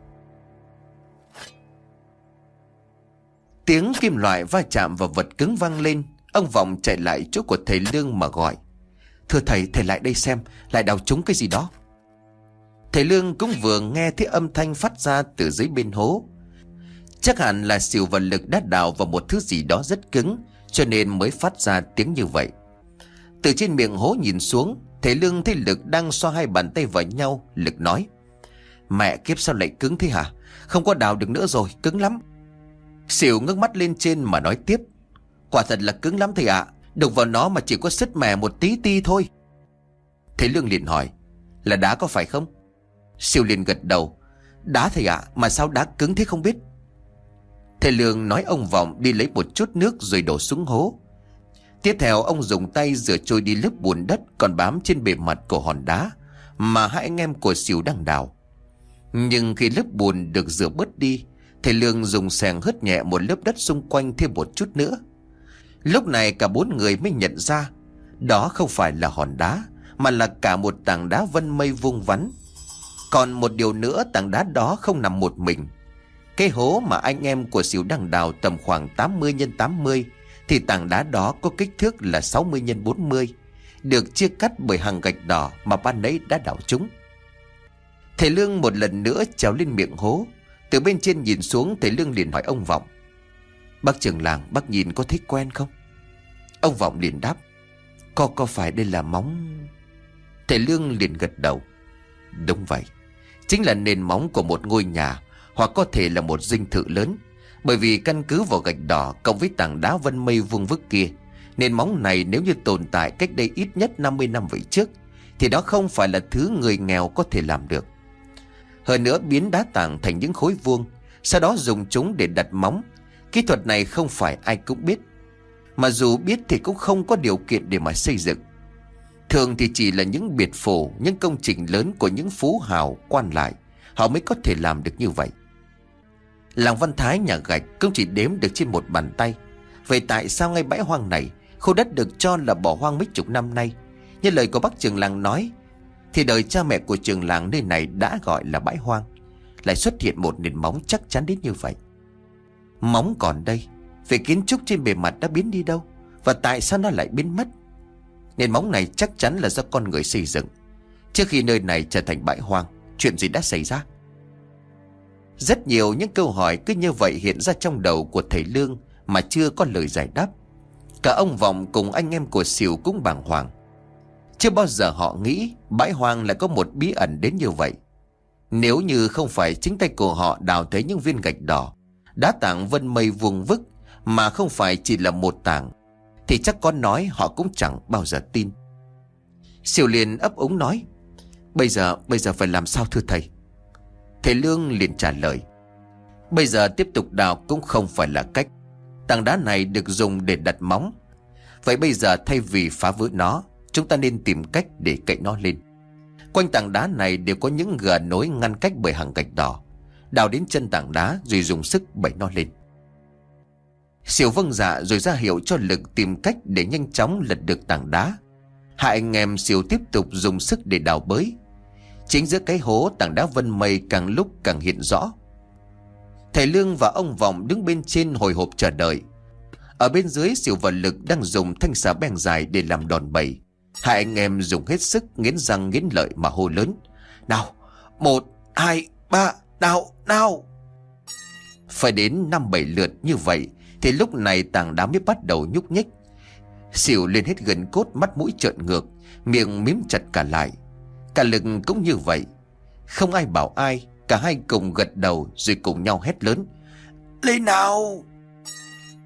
Tiếng kim loại va chạm vào vật cứng vang lên. Ông Vọng chạy lại chỗ của thầy Lương mà gọi. Thưa thầy, thầy lại đây xem, lại đào trúng cái gì đó. Thầy Lương cũng vừa nghe thấy âm thanh phát ra từ dưới bên hố. Chắc hẳn là Sỉu và Lực đã đào vào một thứ gì đó rất cứng, cho nên mới phát ra tiếng như vậy. Từ trên miệng hố nhìn xuống, thầy Lương thấy Lực đang xoa hai bàn tay vào nhau. Lực nói. Mẹ kiếp, sao lại cứng thế hả? Không có đào được nữa rồi, cứng lắm. Sỉu ngước mắt lên trên mà nói tiếp. Quả thật là cứng lắm thầy ạ. Đụng vào nó mà chỉ có sứt mẻ một tí ti thôi. Thầy Lương liền hỏi. Là đá có phải không? Sỉu liền gật đầu. Đá thầy ạ, mà sao đá cứng thế không biết. Thầy Lương nói ông Vọng đi lấy một chút nước rồi đổ xuống hố. Tiếp theo ông dùng tay rửa trôi đi lớp bùn đất còn bám trên bề mặt của hòn đá mà hai anh em của Sỉu đang đào. Nhưng khi lớp bùn được rửa bớt đi, thầy Lương dùng xẻng hớt nhẹ một lớp đất xung quanh thêm một chút nữa. Lúc này cả bốn người mới nhận ra đó không phải là hòn đá, mà là cả một tảng đá vân mây vuông vắn. Còn một điều nữa, tảng đá đó không nằm một mình. Cái hố mà anh em của Sỉu đang đào tầm khoảng 80 x 80, thì tảng đá đó có kích thước là 60 x 40, được chia cắt bởi hàng gạch đỏ mà ban nãy đã đào chúng. Thầy Lương một lần nữa trèo lên miệng hố. Từ bên trên nhìn xuống, thầy Lương liền hỏi ông Vọng. Bác trưởng làng, bác nhìn có thấy quen không? Ông Vọng liền đáp. Có phải đây là móng? Thầy Lương liền gật đầu. Đúng vậy, chính là nền móng của một ngôi nhà, hoặc có thể là một dinh thự lớn. Bởi vì căn cứ vào gạch đỏ cộng với tảng đá vân mây vuông vức kia, nền móng này nếu như tồn tại cách đây ít nhất 50 năm về trước, thì đó không phải là thứ người nghèo có thể làm được. Hơn nữa, biến đá tảng thành những khối vuông, sau đó dùng chúng để đặt móng, kỹ thuật này không phải ai cũng biết. Mà dù biết thì cũng không có điều kiện để mà xây dựng. Thường thì chỉ là những biệt phủ, những công trình lớn của những phú hào quan lại, họ mới có thể làm được như vậy. Làng Văn Thái nhà gạch cũng chỉ đếm được trên một bàn tay. Vậy tại sao ngay bãi hoang này, khu đất được cho là bỏ hoang mấy chục năm nay, như lời của bác trưởng làng nói, thì đời cha mẹ của trưởng làng nơi này đã gọi là bãi hoang, lại xuất hiện một nền móng chắc chắn đến như vậy? Móng còn đây, về kiến trúc trên bề mặt đã biến đi đâu, và tại sao nó lại biến mất? Nền móng này chắc chắn là do con người xây dựng. Trước khi nơi này trở thành bãi hoang, chuyện gì đã xảy ra? Rất nhiều những câu hỏi cứ như vậy hiện ra trong đầu của thầy Lương mà chưa có lời giải đáp. Cả ông Vọng cùng anh em của Sỉu cũng bàng hoàng. Chưa bao giờ họ nghĩ bãi hoang lại có một bí ẩn đến như vậy. Nếu như không phải chính tay của họ đào thấy những viên gạch đỏ, đá tảng vân mây vuông vức, mà không phải chỉ là một tảng, thì chắc có nói họ cũng chẳng bao giờ tin. Sỉu liền ấp úng nói. Bây giờ phải làm sao thưa thầy? Thầy Lương liền trả lời. Bây giờ tiếp tục đào cũng không phải là cách. Tảng đá này được dùng để đặt móng. Vậy bây giờ thay vì phá vỡ nó, chúng ta nên tìm cách để cậy nó lên. Quanh tảng đá này đều có những gờ nối ngăn cách bởi hàng gạch đỏ. Đào đến chân tảng đá rồi dùng sức bẩy nó lên. Sỉu vâng dạ rồi ra hiệu cho Lực tìm cách để nhanh chóng lật được tảng đá. Hai anh em Sỉu tiếp tục dùng sức để đào bới. Chính giữa cái hố, tảng đá vân mây càng lúc càng hiện rõ. Thầy Lương và ông Vọng đứng bên trên hồi hộp chờ đợi. Ở bên dưới, Sỉu và Lực đang dùng thanh xà beng dài để làm đòn bẩy. Hai anh em dùng hết sức nghiến răng nghiến lợi mà hô lớn. Nào, 1, 2, 3, nào. Phải đến 5-7 lượt như vậy thì lúc này tảng đá mới bắt đầu nhúc nhích. Sỉu lên hết gần cốt, mắt mũi trợn ngược, miệng mím chặt cả lại. Cả Lực cũng như vậy. Không ai bảo ai, cả hai cùng gật đầu rồi cùng nhau hét lớn. Lên nào!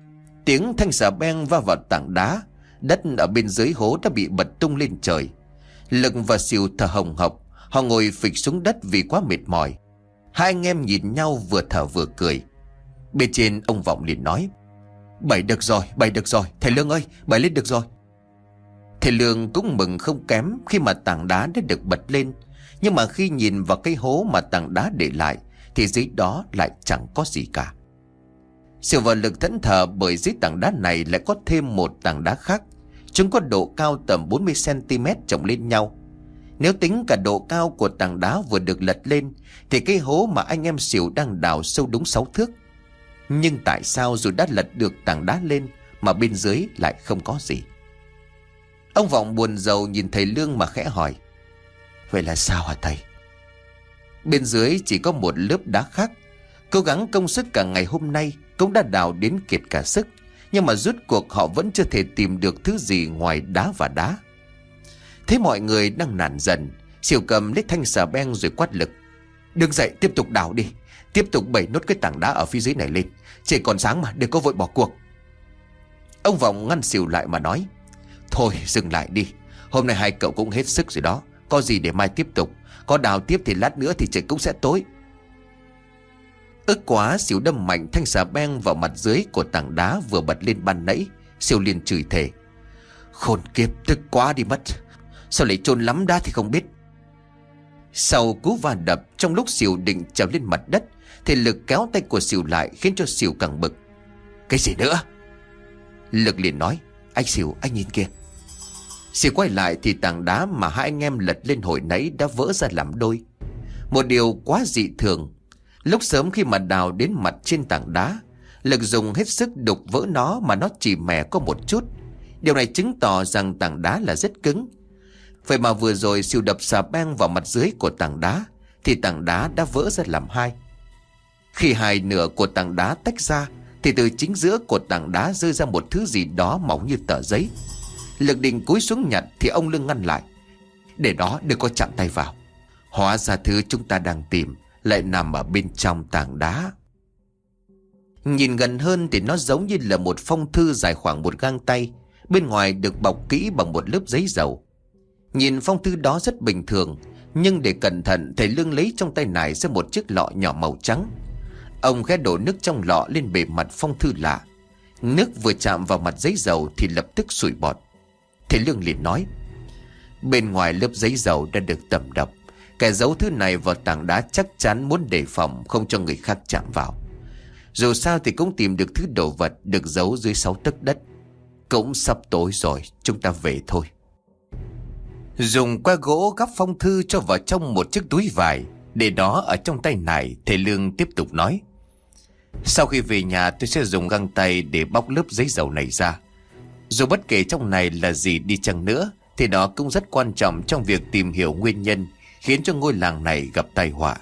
Tiếng thanh xà beng va vào tảng đá. Đất ở bên dưới hố đã bị bật tung lên trời. Lực và Sìu thở hồng hộc. Họ ngồi phịch xuống đất vì quá mệt mỏi. Hai anh em nhìn nhau vừa thở vừa cười. Bên trên ông Vọng liền nói: Bảy được rồi, thầy Lương ơi, bảy lên được rồi. Thầy Lương cũng mừng không kém khi mà tảng đá đã được bật lên. Nhưng mà khi nhìn vào cái hố mà tảng đá để lại thì dưới đó lại chẳng có gì cả. Sìu và Lực thẫn thờ bởi dưới tảng đá này lại có thêm một tảng đá khác. Chúng có độ cao tầm 40 cm chồng lên nhau. Nếu tính cả độ cao của tảng đá vừa được lật lên thì cái hố mà anh em Sìu đang đào sâu đúng 6 thước. Nhưng tại sao dù đã lật được tảng đá lên mà bên dưới lại không có gì? Ông Vọng buồn rầu nhìn thầy Lương mà khẽ hỏi: Vậy là sao hả thầy? Bên dưới chỉ có một lớp đá khác. Cố gắng công sức cả ngày hôm nay cũng đã đào đến kiệt cả sức, nhưng mà rốt cuộc họ vẫn chưa thể tìm được thứ gì ngoài đá và đá. Thấy mọi người đang nản dần, Sìu cầm lấy thanh xà beng rồi quát Lực: Đứng dậy, tiếp tục đào đi. Tiếp tục bẩy nốt cái tảng đá ở phía dưới này lên. Trời còn sáng mà, đừng có vội bỏ cuộc. Ông Vọng ngăn Sìu lại mà nói: Thôi dừng lại đi. Hôm nay hai cậu cũng hết sức rồi đó. Có gì để mai tiếp tục. Có đào tiếp thì lát nữa thì trời cũng sẽ tối. Ức quá, Sìu đâm mạnh thanh xà beng vào mặt dưới của tảng đá vừa bật lên ban nãy. Sìu liền chửi thề: Khốn kiếp, tức quá đi mất. Sao lại chôn lắm đá thì không biết. Sau cú va đập, trong lúc Sìu định trèo lên mặt đất thì Lực kéo tay của Sìu lại, khiến cho Sìu càng bực. Cái gì nữa? Lực liền nói: Anh Sìu, anh nhìn kìa. Sìu quay lại thì tảng đá mà hai anh em lật lên hồi nãy đã vỡ ra làm đôi. Một điều quá dị thường. Lúc sớm khi mà đào đến mặt trên tảng đá, Lực dùng hết sức đục vỡ nó mà nó chỉ mẻ có một chút. Điều này chứng tỏ rằng tảng đá là rất cứng. Vậy mà vừa rồi Sìu đập xà beng vào mặt dưới của tảng đá thì tảng đá đã vỡ ra làm hai. Khi hai nửa của tảng đá tách ra thì từ chính giữa của tảng đá rơi ra một thứ gì đó mỏng như tờ giấy. Lực định cúi xuống nhặt thì ông Lương ngăn lại: Để đó, đừng có chạm tay vào. Hóa ra thứ chúng ta đang tìm lại nằm ở bên trong tảng đá. Nhìn gần hơn thì nó giống như là một phong thư dài khoảng một gang tay, bên ngoài được bọc kỹ bằng một lớp giấy dầu. Nhìn phong thư đó rất bình thường, nhưng để cẩn thận, thầy Lương lấy trong tay nải ra một chiếc lọ nhỏ màu trắng. Ông khẽ đổ nước trong lọ lên bề mặt phong thư lạ. Nước vừa chạm vào mặt giấy dầu thì lập tức sủi bọt. Thầy Lương liền nói: Bên ngoài lớp giấy dầu đã được tẩm độc. Kẻ giấu thứ này vào tảng đá chắc chắn muốn đề phòng không cho người khác chạm vào. Dù sao thì cũng tìm được thứ đồ vật được giấu dưới 6 tấc đất. Cũng sắp tối rồi, chúng ta về thôi. Dùng que gỗ gắp phong thư cho vào trong một chiếc túi vải, để đó ở trong tay nải. Thầy Lương tiếp tục nói: Sau khi về nhà tôi sẽ dùng găng tay để bóc lớp giấy dầu này ra. Dù bất kể trong này là gì đi chăng nữa thì nó cũng rất quan trọng trong việc tìm hiểu nguyên nhân khiến cho ngôi làng này gặp tai họa.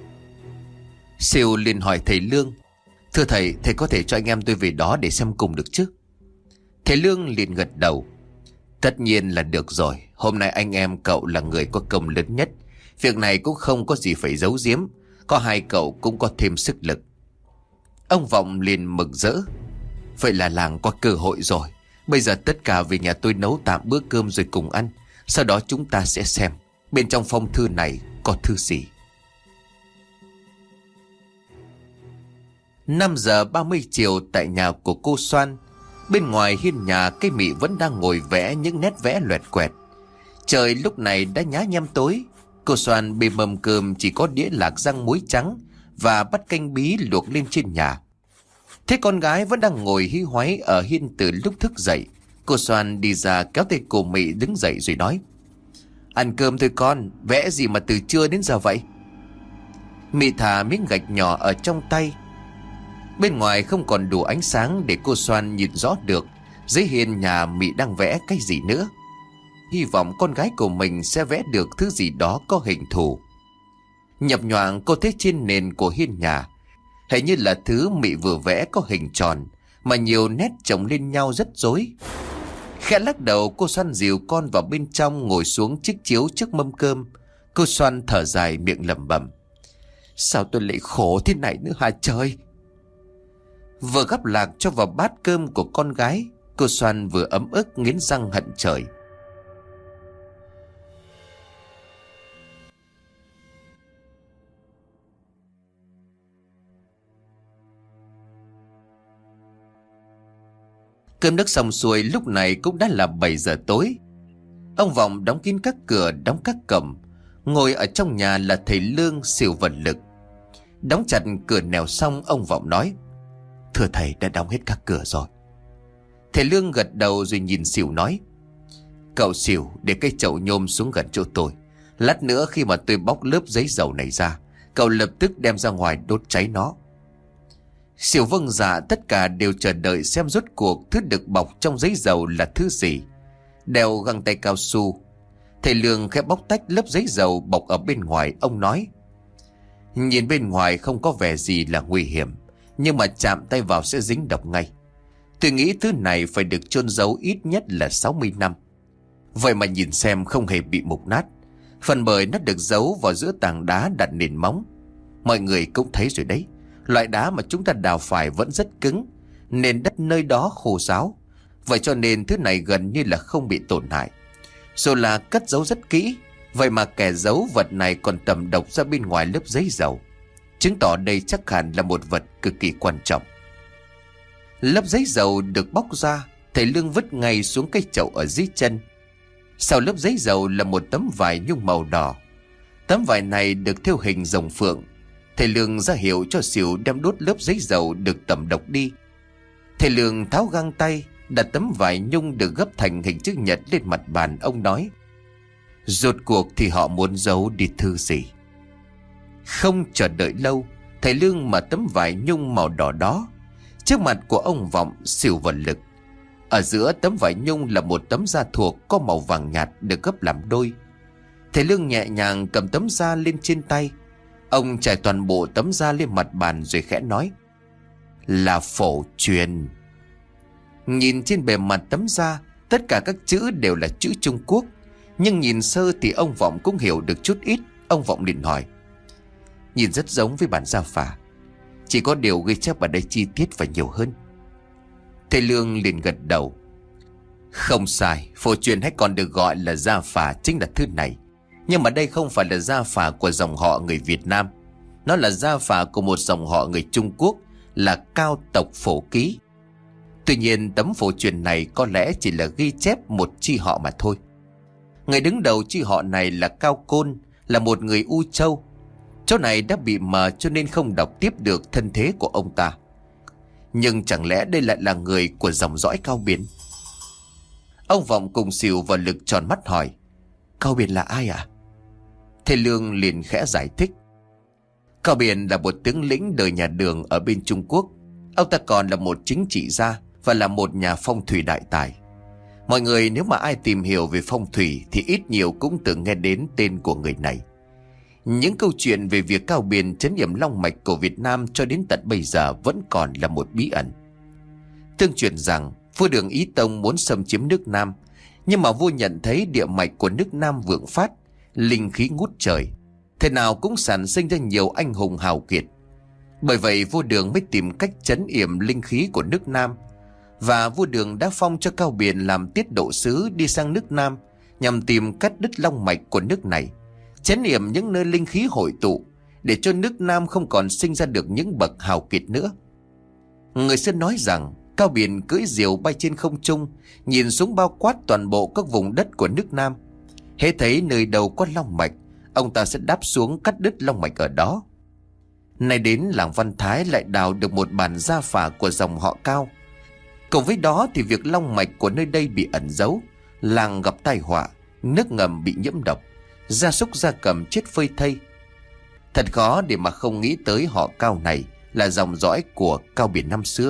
Sìu liền hỏi thầy Lương: Thưa thầy, thầy có thể cho anh em tôi về đó để xem cùng được chứ? Thầy Lương liền gật đầu: Tất nhiên là được rồi. Hôm nay anh em cậu là người có công lớn nhất. Việc này cũng không có gì phải giấu giếm. Có hai cậu cũng có thêm sức lực. Ông Vọng liền mừng rỡ: Vậy là làng có cơ hội rồi. Bây giờ tất cả về nhà tôi nấu tạm bữa cơm rồi cùng ăn. Sau đó chúng ta sẽ xem bên trong phong thư này có thứ gì. 5 giờ 30 chiều tại nhà của cô Soan. Bên ngoài hiên nhà, cây Mị vẫn đang ngồi vẽ những nét vẽ loẹt quẹt. Trời lúc này đã nhá nhem tối. Cô Soan bê mâm cơm chỉ có đĩa lạc rang muối trắng và bát canh bí luộc lên trên nhà. Thế con gái vẫn đang ngồi hí hoáy ở hiên từ lúc thức dậy. Cô Soan đi ra kéo tay cô Mị đứng dậy rồi nói: Ăn cơm thôi con, vẽ gì mà từ trưa đến giờ vậy? Mị thả miếng gạch nhỏ ở trong tay. Bên ngoài không còn đủ ánh sáng để cô Soan nhìn rõ được dưới hiên nhà Mị đang vẽ cái gì nữa. Hy vọng con gái của mình sẽ vẽ được thứ gì đó có hình thù. Nhập nhoạng cô thấy trên nền của hiên nhà hình như là thứ Mị vừa vẽ có hình tròn mà nhiều nét chồng lên nhau rất rối. Khẽ lắc đầu, cô Soan dìu con vào bên trong ngồi xuống chiếc chiếu trước mâm cơm. Cô Soan thở dài miệng lẩm bẩm: Sao tôi lại khổ thế này nữa hả trời? Vừa gắp lạc cho vào bát cơm của con gái, cô Xoan vừa ấm ức nghiến răng hận trời. Cơm nước xong xuôi, lúc này cũng đã là 7 giờ tối. Ông Vọng đóng kín các cửa, đóng các cổng. Ngồi ở trong nhà là thầy Lương, Sỉu và Lực. Đóng chặt cửa nẻo xong, ông Vọng nói: "Thưa thầy, đã đóng hết các cửa rồi." Thầy Lương gật đầu rồi nhìn Sỉu nói: "Cậu Sỉu, để cái chậu nhôm xuống gần chỗ tôi. Lát nữa khi mà tôi bóc lớp giấy dầu này ra, cậu lập tức đem ra ngoài đốt cháy nó." Sỉu vâng dạ, tất cả đều chờ đợi xem rốt cuộc thứ được bọc trong giấy dầu là thứ gì. Đeo găng tay cao su, thầy Lương khẽ bóc tách lớp giấy dầu bọc ở bên ngoài. Ông nói: "Nhìn bên ngoài không có vẻ gì là nguy hiểm, nhưng mà chạm tay vào sẽ dính độc ngay. Tôi nghĩ thứ này phải được chôn giấu ít nhất là 60 năm. Vậy mà nhìn xem không hề bị mục nát, phần bởi nó được giấu vào giữa tảng đá đặt nền móng. Mọi người cũng thấy rồi đấy, loại đá mà chúng ta đào phải vẫn rất cứng, nền đất nơi đó khô ráo. Vậy cho nên thứ này gần như là không bị tổn hại. Dù là cất giấu rất kỹ, vậy mà kẻ giấu vật này còn tẩm độc ra bên ngoài lớp giấy dầu, chứng tỏ đây chắc hẳn là một vật cực kỳ quan trọng." Lớp giấy dầu được bóc ra, thầy Lương vứt ngay xuống cái chậu ở dưới chân. Sau lớp giấy dầu là một tấm vải nhung màu đỏ. Tấm vải này được thêu hình rồng phượng. Thầy Lương ra hiệu cho Sỉu đem đốt lớp giấy dầu được tẩm độc đi. Thầy Lương tháo găng tay, đặt tấm vải nhung được gấp thành hình chữ nhật lên mặt bàn. Ông nói: "Rốt cuộc thì họ muốn giấu đi thứ gì?" Không chờ đợi lâu, thầy Lương mở tấm vải nhung màu đỏ đó. Trước mặt của ông Vọng, Sỉu và Lực, ở giữa tấm vải nhung là một tấm da thuộc có màu vàng nhạt được gấp làm đôi. Thầy Lương nhẹ nhàng cầm tấm da lên trên tay. Ông trải toàn bộ tấm da lên mặt bàn rồi khẽ nói: "Là phổ truyền." Nhìn trên bề mặt tấm da, tất cả các chữ đều là chữ Trung Quốc, nhưng nhìn sơ thì ông Vọng cũng hiểu được chút ít. Ông Vọng liền hỏi: "Nhìn rất giống với bản gia phả, chỉ có điều ghi chép ở đây chi tiết và nhiều hơn." Thầy Lương liền gật đầu: "Không sai, phổ truyền hay còn được gọi là gia phả chính là thứ này. Nhưng mà đây không phải là gia phả của dòng họ người Việt Nam. Nó là gia phả của một dòng họ người Trung Quốc, là Cao tộc Phổ Ký. Tuy nhiên tấm phổ truyền này có lẽ chỉ là ghi chép một chi họ mà thôi. Người đứng đầu chi họ này là Cao Côn, là một người U Châu. Chỗ này đã bị mờ cho nên không đọc tiếp được thân thế của ông ta. Nhưng chẳng lẽ đây lại là người của dòng dõi Cao Biền?" Ông Vọng cùng Sỉu và Lực tròn mắt hỏi: "Cao Biền là ai ạ?" Thầy Lương liền khẽ giải thích: "Cao Biền là một tướng lĩnh đời nhà Đường ở bên Trung Quốc. Ông ta còn là một chính trị gia và là một nhà phong thủy đại tài. Mọi người nếu mà ai tìm hiểu về phong thủy thì ít nhiều cũng từng nghe đến tên của người này. Những câu chuyện về việc Cao Biền trấn yểm long mạch của Việt Nam cho đến tận bây giờ vẫn còn là một bí ẩn. Tương truyền rằng vua Đường Ý Tông muốn xâm chiếm nước Nam, nhưng mà vua nhận thấy địa mạch của nước Nam vượng phát, linh khí ngút trời, thế nào cũng sản sinh ra nhiều anh hùng hào kiệt. Bởi vậy vua Đường mới tìm cách trấn yểm linh khí của nước Nam, và vua Đường đã phong cho Cao Biền làm tiết độ sứ đi sang nước Nam nhằm tìm cắt đứt long mạch của nước này, trấn yểm những nơi linh khí hội tụ, để cho nước Nam không còn sinh ra được những bậc hào kiệt nữa. Người xưa nói rằng Cao Biền cưỡi diều bay trên không trung, nhìn xuống bao quát toàn bộ các vùng đất của nước Nam. Hễ thấy nơi đầu có long mạch, ông ta sẽ đáp xuống cắt đứt long mạch ở đó. Nay đến làng Văn Thái lại đào được một bản gia phả của dòng họ Cao. Cùng với đó thì việc long mạch của nơi đây bị ẩn giấu, làng gặp tai họa, nước ngầm bị nhiễm độc, gia súc gia cầm chết phơi thây. Thật khó để mà không nghĩ tới họ Cao này là dòng dõi của Cao Biền năm xưa."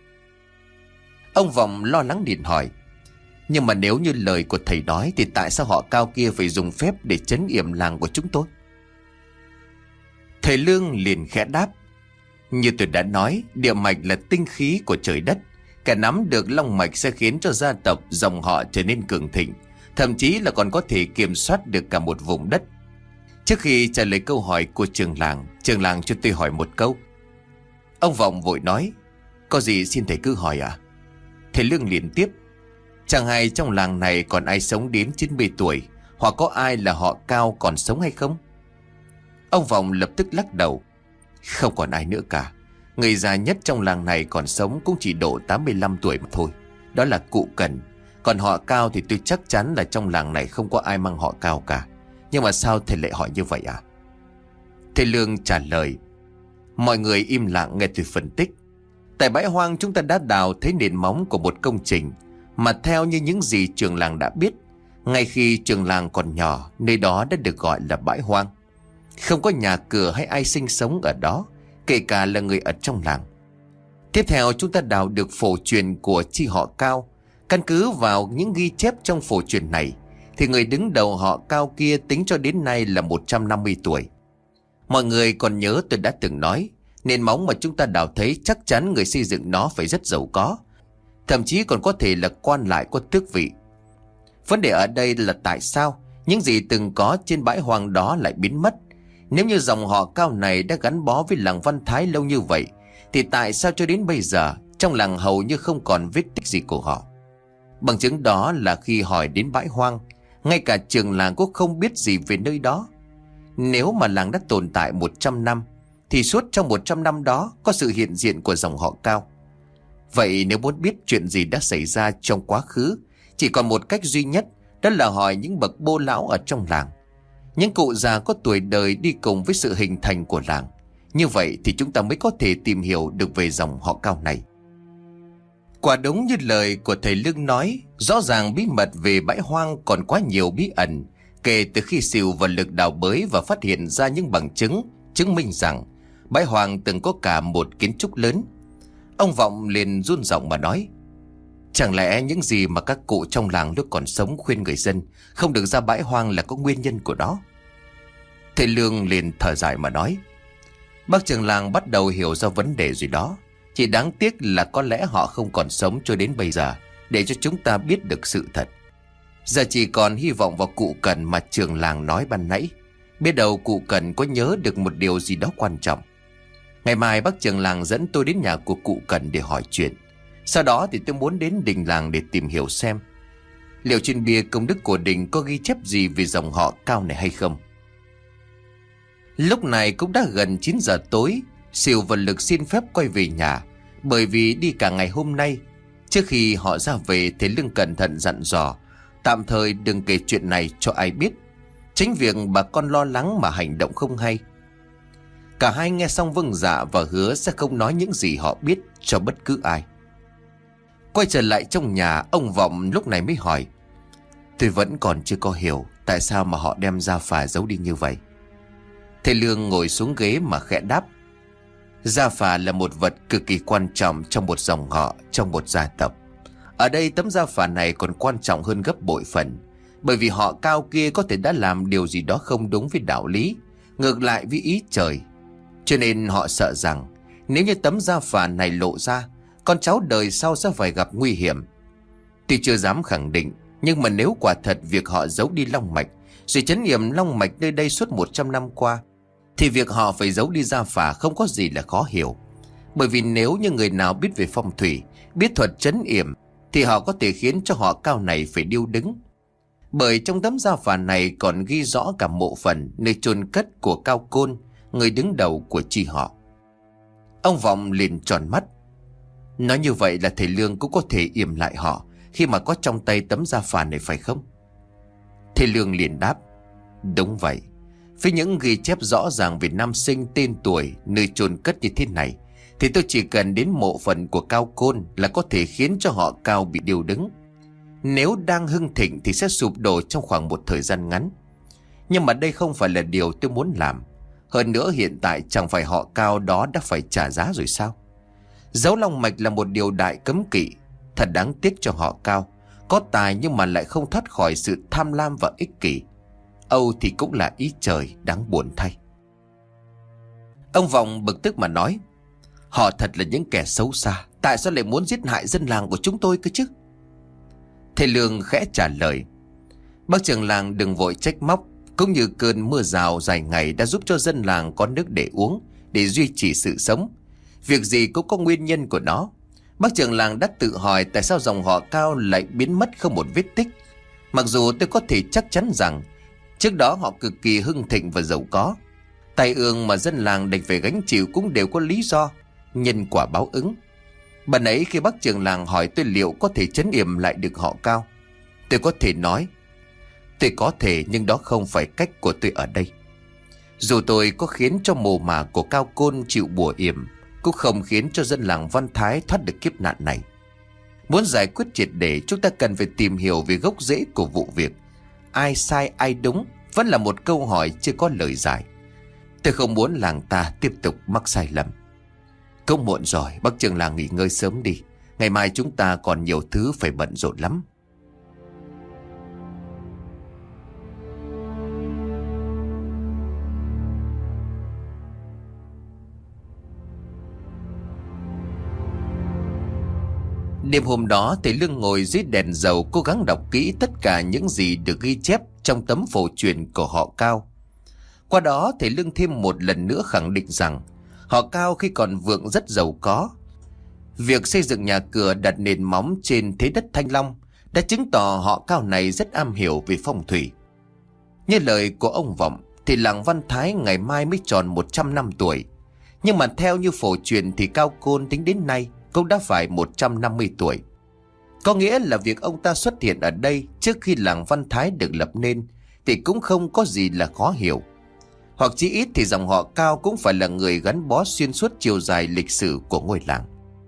Ông Vọng lo lắng điện hỏi: "Nhưng mà nếu như lời của thầy nói thì tại sao họ Cao kia phải dùng phép để trấn yểm làng của chúng tôi?" Thầy Lương liền khẽ đáp: "Như tôi đã nói, địa mạch là tinh khí của trời đất. Kẻ nắm được long mạch sẽ khiến cho gia tộc, dòng họ trở nên cường thịnh, thậm chí là còn có thể kiểm soát được cả một vùng đất. Trước khi trả lời câu hỏi của trường làng cho tôi hỏi một câu." Ông Vọng vội nói: Có gì xin thầy cứ hỏi ạ. Thầy Lương liền tiếp: Chẳng hay trong làng này còn ai sống đến 90 tuổi, hoặc có ai là họ Cao còn sống hay không? Ông Vọng lập tức lắc đầu: Không còn ai nữa cả. Người già nhất trong làng này còn sống cũng chỉ độ 85 tuổi mà thôi. Đó là cụ Cần. Còn họ Cao thì tôi chắc chắn là trong làng này không có ai mang họ Cao cả. Nhưng mà sao thầy lại hỏi như vậy à? Thầy Lương trả lời. Mọi người im lặng nghe tôi phân tích. Tại bãi hoang chúng ta đã đào thấy nền móng của một công trình mà theo như những gì trường làng đã biết, ngay khi trường làng còn nhỏ, nơi đó đã được gọi là bãi hoang. Không có nhà cửa hay ai sinh sống ở đó, kể cả là người ở trong làng. Tiếp theo chúng ta đào được phổ truyền của chi họ Cao. Căn cứ vào những ghi chép trong phổ truyền này thì người đứng đầu họ Cao kia tính cho đến nay là 150 tuổi. Mọi người còn nhớ tôi đã từng nói, nền móng mà chúng ta đào thấy chắc chắn người xây dựng nó phải rất giàu có, thậm chí còn có thể là quan lại có tước vị. Vấn đề ở đây là tại sao những gì từng có trên bãi hoang đó lại biến mất? Nếu như dòng họ Cao này đã gắn bó với làng Văn Thái lâu như vậy, thì tại sao cho đến bây giờ trong làng hầu như không còn vết tích gì của họ? Bằng chứng đó là khi hỏi đến bãi hoang, ngay cả trường làng cũng không biết gì về nơi đó. Nếu mà làng đã tồn tại 100 năm, thì suốt trong 100 năm đó có sự hiện diện của dòng họ Cao. Vậy nếu muốn biết chuyện gì đã xảy ra trong quá khứ, chỉ còn một cách duy nhất, đó là hỏi những bậc bô lão ở trong làng, những cụ già có tuổi đời đi cùng với sự hình thành của làng. Như vậy thì chúng ta mới có thể tìm hiểu được về dòng họ Cao này. Quả đúng như lời của thầy Lương nói, rõ ràng bí mật về bãi hoang còn quá nhiều bí ẩn. Kể từ khi Sìu và Lực đào bới và phát hiện ra những bằng chứng chứng minh rằng bãi hoang từng có cả một kiến trúc lớn, ông Vọng liền run giọng mà nói: Chẳng lẽ những gì mà các cụ trong làng lúc còn sống khuyên người dân không được ra bãi hoang là có nguyên nhân của nó? Thầy Lương liền thở dài mà nói: Bác trưởng làng bắt đầu hiểu ra vấn đề rồi đó. Chỉ đáng tiếc là có lẽ họ không còn sống cho đến bây giờ để cho chúng ta biết được sự thật. Giờ chỉ còn hy vọng vào cụ Cần mà trưởng làng nói ban nãy. Biết đâu cụ Cần có nhớ được một điều gì đó quan trọng. Ngày mai bác trưởng làng dẫn tôi đến nhà của cụ Cần để hỏi chuyện. Sau đó thì tôi muốn đến đình làng để tìm hiểu xem liệu trên bia công đức của đình có ghi chép gì về dòng họ Cao này hay không. Lúc này cũng đã gần 9 giờ tối. Sìu và Lực xin phép quay về nhà, bởi vì đi cả ngày hôm nay. Trước khi họ ra về, thầy Lương cẩn thận dặn dò tạm thời đừng kể chuyện này cho ai biết, tránh việc bà con lo lắng mà hành động không hay. Cả hai nghe xong vâng dạ và hứa sẽ không nói những gì họ biết cho bất cứ ai. Quay trở lại trong nhà, ông Vọng lúc này mới hỏi: Tôi vẫn còn chưa có hiểu tại sao mà họ đem Gia Phà giấu đi như vậy. Thầy Lương ngồi xuống ghế mà khẽ đáp: Gia Phà là một vật cực kỳ quan trọng trong một dòng họ, trong một gia tộc. Ở đây tấm Gia Phà này còn quan trọng hơn gấp bội phần, bởi vì họ Cao kia có thể đã làm điều gì đó không đúng với đạo lý, ngược lại với ý trời. Cho nên họ sợ rằng nếu như tấm Gia Phà này lộ ra, con cháu đời sau sẽ phải gặp nguy hiểm. Tuy chưa dám khẳng định, nhưng mà nếu quả thật việc họ giấu đi long mạch rồi trấn yểm long mạch nơi đây suốt 100 năm qua, thì việc họ phải giấu đi Gia Phà không có gì là khó hiểu. Bởi vì nếu như người nào biết về phong thủy, biết thuật trấn yểm, thì họ có thể khiến cho họ Cao này phải điêu đứng. Bởi trong tấm Gia Phà này còn ghi rõ cả mộ phần, nơi chôn cất của Cao Côn, người đứng đầu của chi họ. Ông Vọng liền tròn mắt. Nói như vậy là thầy Lương cũng có thể yểm lại họ khi mà có trong tay tấm Gia Phà này phải không? Thầy Lương liền đáp: Đúng vậy. Với những ghi chép rõ ràng về năm sinh, tên tuổi, nơi chôn cất như thế này, thì tôi chỉ cần đến mộ phần của Cao Côn là có thể khiến cho họ Cao bị điêu đứng. Nếu đang hưng thịnh thì sẽ sụp đổ trong khoảng một thời gian ngắn. Nhưng mà đây không phải là điều tôi muốn làm. Hơn nữa hiện tại chẳng phải họ Cao đó đã phải trả giá rồi sao? Giấu long mạch là một điều đại cấm kỵ. Thật đáng tiếc cho họ Cao, có tài nhưng mà lại không thoát khỏi sự tham lam và ích kỷ. Âu thì cũng là ý trời, đáng buồn thay. Ông Vọng bực tức mà nói: Họ thật là những kẻ xấu xa, tại sao lại muốn giết hại dân làng của chúng tôi cơ chứ? Thầy Lương khẽ trả lời: Bác trưởng làng đừng vội trách móc. Cũng như cơn mưa rào dài ngày đã giúp cho dân làng có nước để uống, để duy trì sự sống. Việc gì cũng có nguyên nhân của nó. Bác trưởng làng đã tự hỏi tại sao dòng họ Cao lại biến mất không một vết tích. Mặc dù tôi có thể chắc chắn rằng trước đó họ cực kỳ hưng thịnh và giàu có. Tai ương mà dân làng đành phải gánh chịu cũng đều có lý do, nhân quả báo ứng. Bần ấy khi bác trưởng làng hỏi tôi liệu có thể trấn yểm lại được họ Cao, tôi có thể nói tôi có thể, nhưng đó không phải cách của tôi ở đây. Dù tôi có khiến cho mồ mả của Cao Côn chịu bùa yểm, cũng không khiến cho dân làng Văn Thái thoát được kiếp nạn này. Muốn giải quyết triệt để, chúng ta cần phải tìm hiểu về gốc rễ của vụ việc. Ai sai ai đúng vẫn là một câu hỏi chưa có lời giải. Tôi không muốn làng ta tiếp tục mắc sai lầm. Cũng muộn rồi, bác trưởng làng nghỉ ngơi sớm đi. Ngày mai chúng ta còn nhiều thứ phải bận rộn lắm. Đêm hôm đó, thầy Lương ngồi dưới đèn dầu cố gắng đọc kỹ tất cả những gì được ghi chép trong tấm phổ truyền của họ Cao. Qua đó, thầy Lương thêm một lần nữa khẳng định rằng họ Cao khi còn vượng rất giàu có. Việc xây dựng nhà cửa đặt nền móng trên thế đất Thanh Long đã chứng tỏ họ Cao này rất am hiểu về phong thủy. Như lời của ông Vọng thì làng Văn Thái ngày mai mới tròn 100 năm tuổi. Nhưng mà theo như phổ truyền thì Cao Côn tính đến nay cũng đã phải 150 tuổi. Có nghĩa là việc ông ta xuất hiện ở đây trước khi làng Văn Thái được lập nên thì cũng không có gì là khó hiểu. Hoặc chí ít thì dòng họ Cao cũng phải là người gắn bó xuyên suốt chiều dài lịch sử của ngôi làng.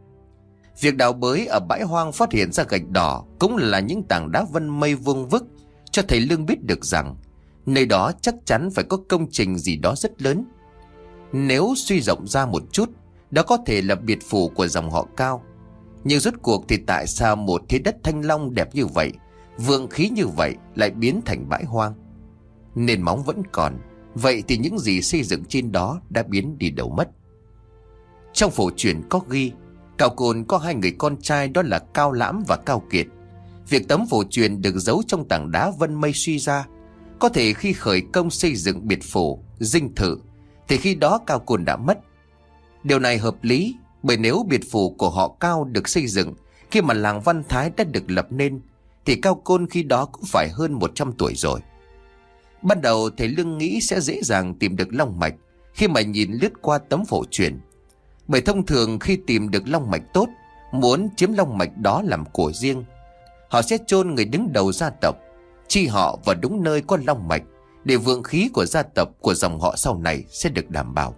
Việc đào bới ở bãi hoang phát hiện ra gạch đỏ cũng là những tảng đá vân mây vuông vức, cho thầy Lương biết được rằng nơi đó chắc chắn phải có công trình gì đó rất lớn. Nếu suy rộng ra một chút, đó có thể là biệt phủ của dòng họ Cao. Nhưng rốt cuộc thì tại sao một thế đất Thanh Long đẹp như vậy, vượng khí như vậy lại biến thành bãi hoang? Nền móng vẫn còn, vậy thì những gì xây dựng trên đó đã biến đi đâu mất? Trong phổ truyền có ghi Cao Côn có hai người con trai, đó là Cao Lãm và Cao Kiệt. Việc tấm phổ truyền được giấu trong tảng đá vân mây suy ra, có thể khi khởi công xây dựng biệt phủ, dinh thự thì khi đó Cao Côn đã mất. Điều này hợp lý, bởi nếu biệt phủ của họ Cao được xây dựng khi mà làng Văn Thái đã được lập nên thì Cao Côn khi đó cũng phải hơn 100 tuổi rồi. Ban đầu thầy Lương nghĩ sẽ dễ dàng tìm được long mạch khi mà nhìn lướt qua tấm phổ truyền. Bởi thông thường khi tìm được long mạch tốt, muốn chiếm long mạch đó làm của riêng, họ sẽ chôn người đứng đầu gia tộc, chi họ vào đúng nơi có long mạch để vượng khí của gia tộc, của dòng họ sau này sẽ được đảm bảo.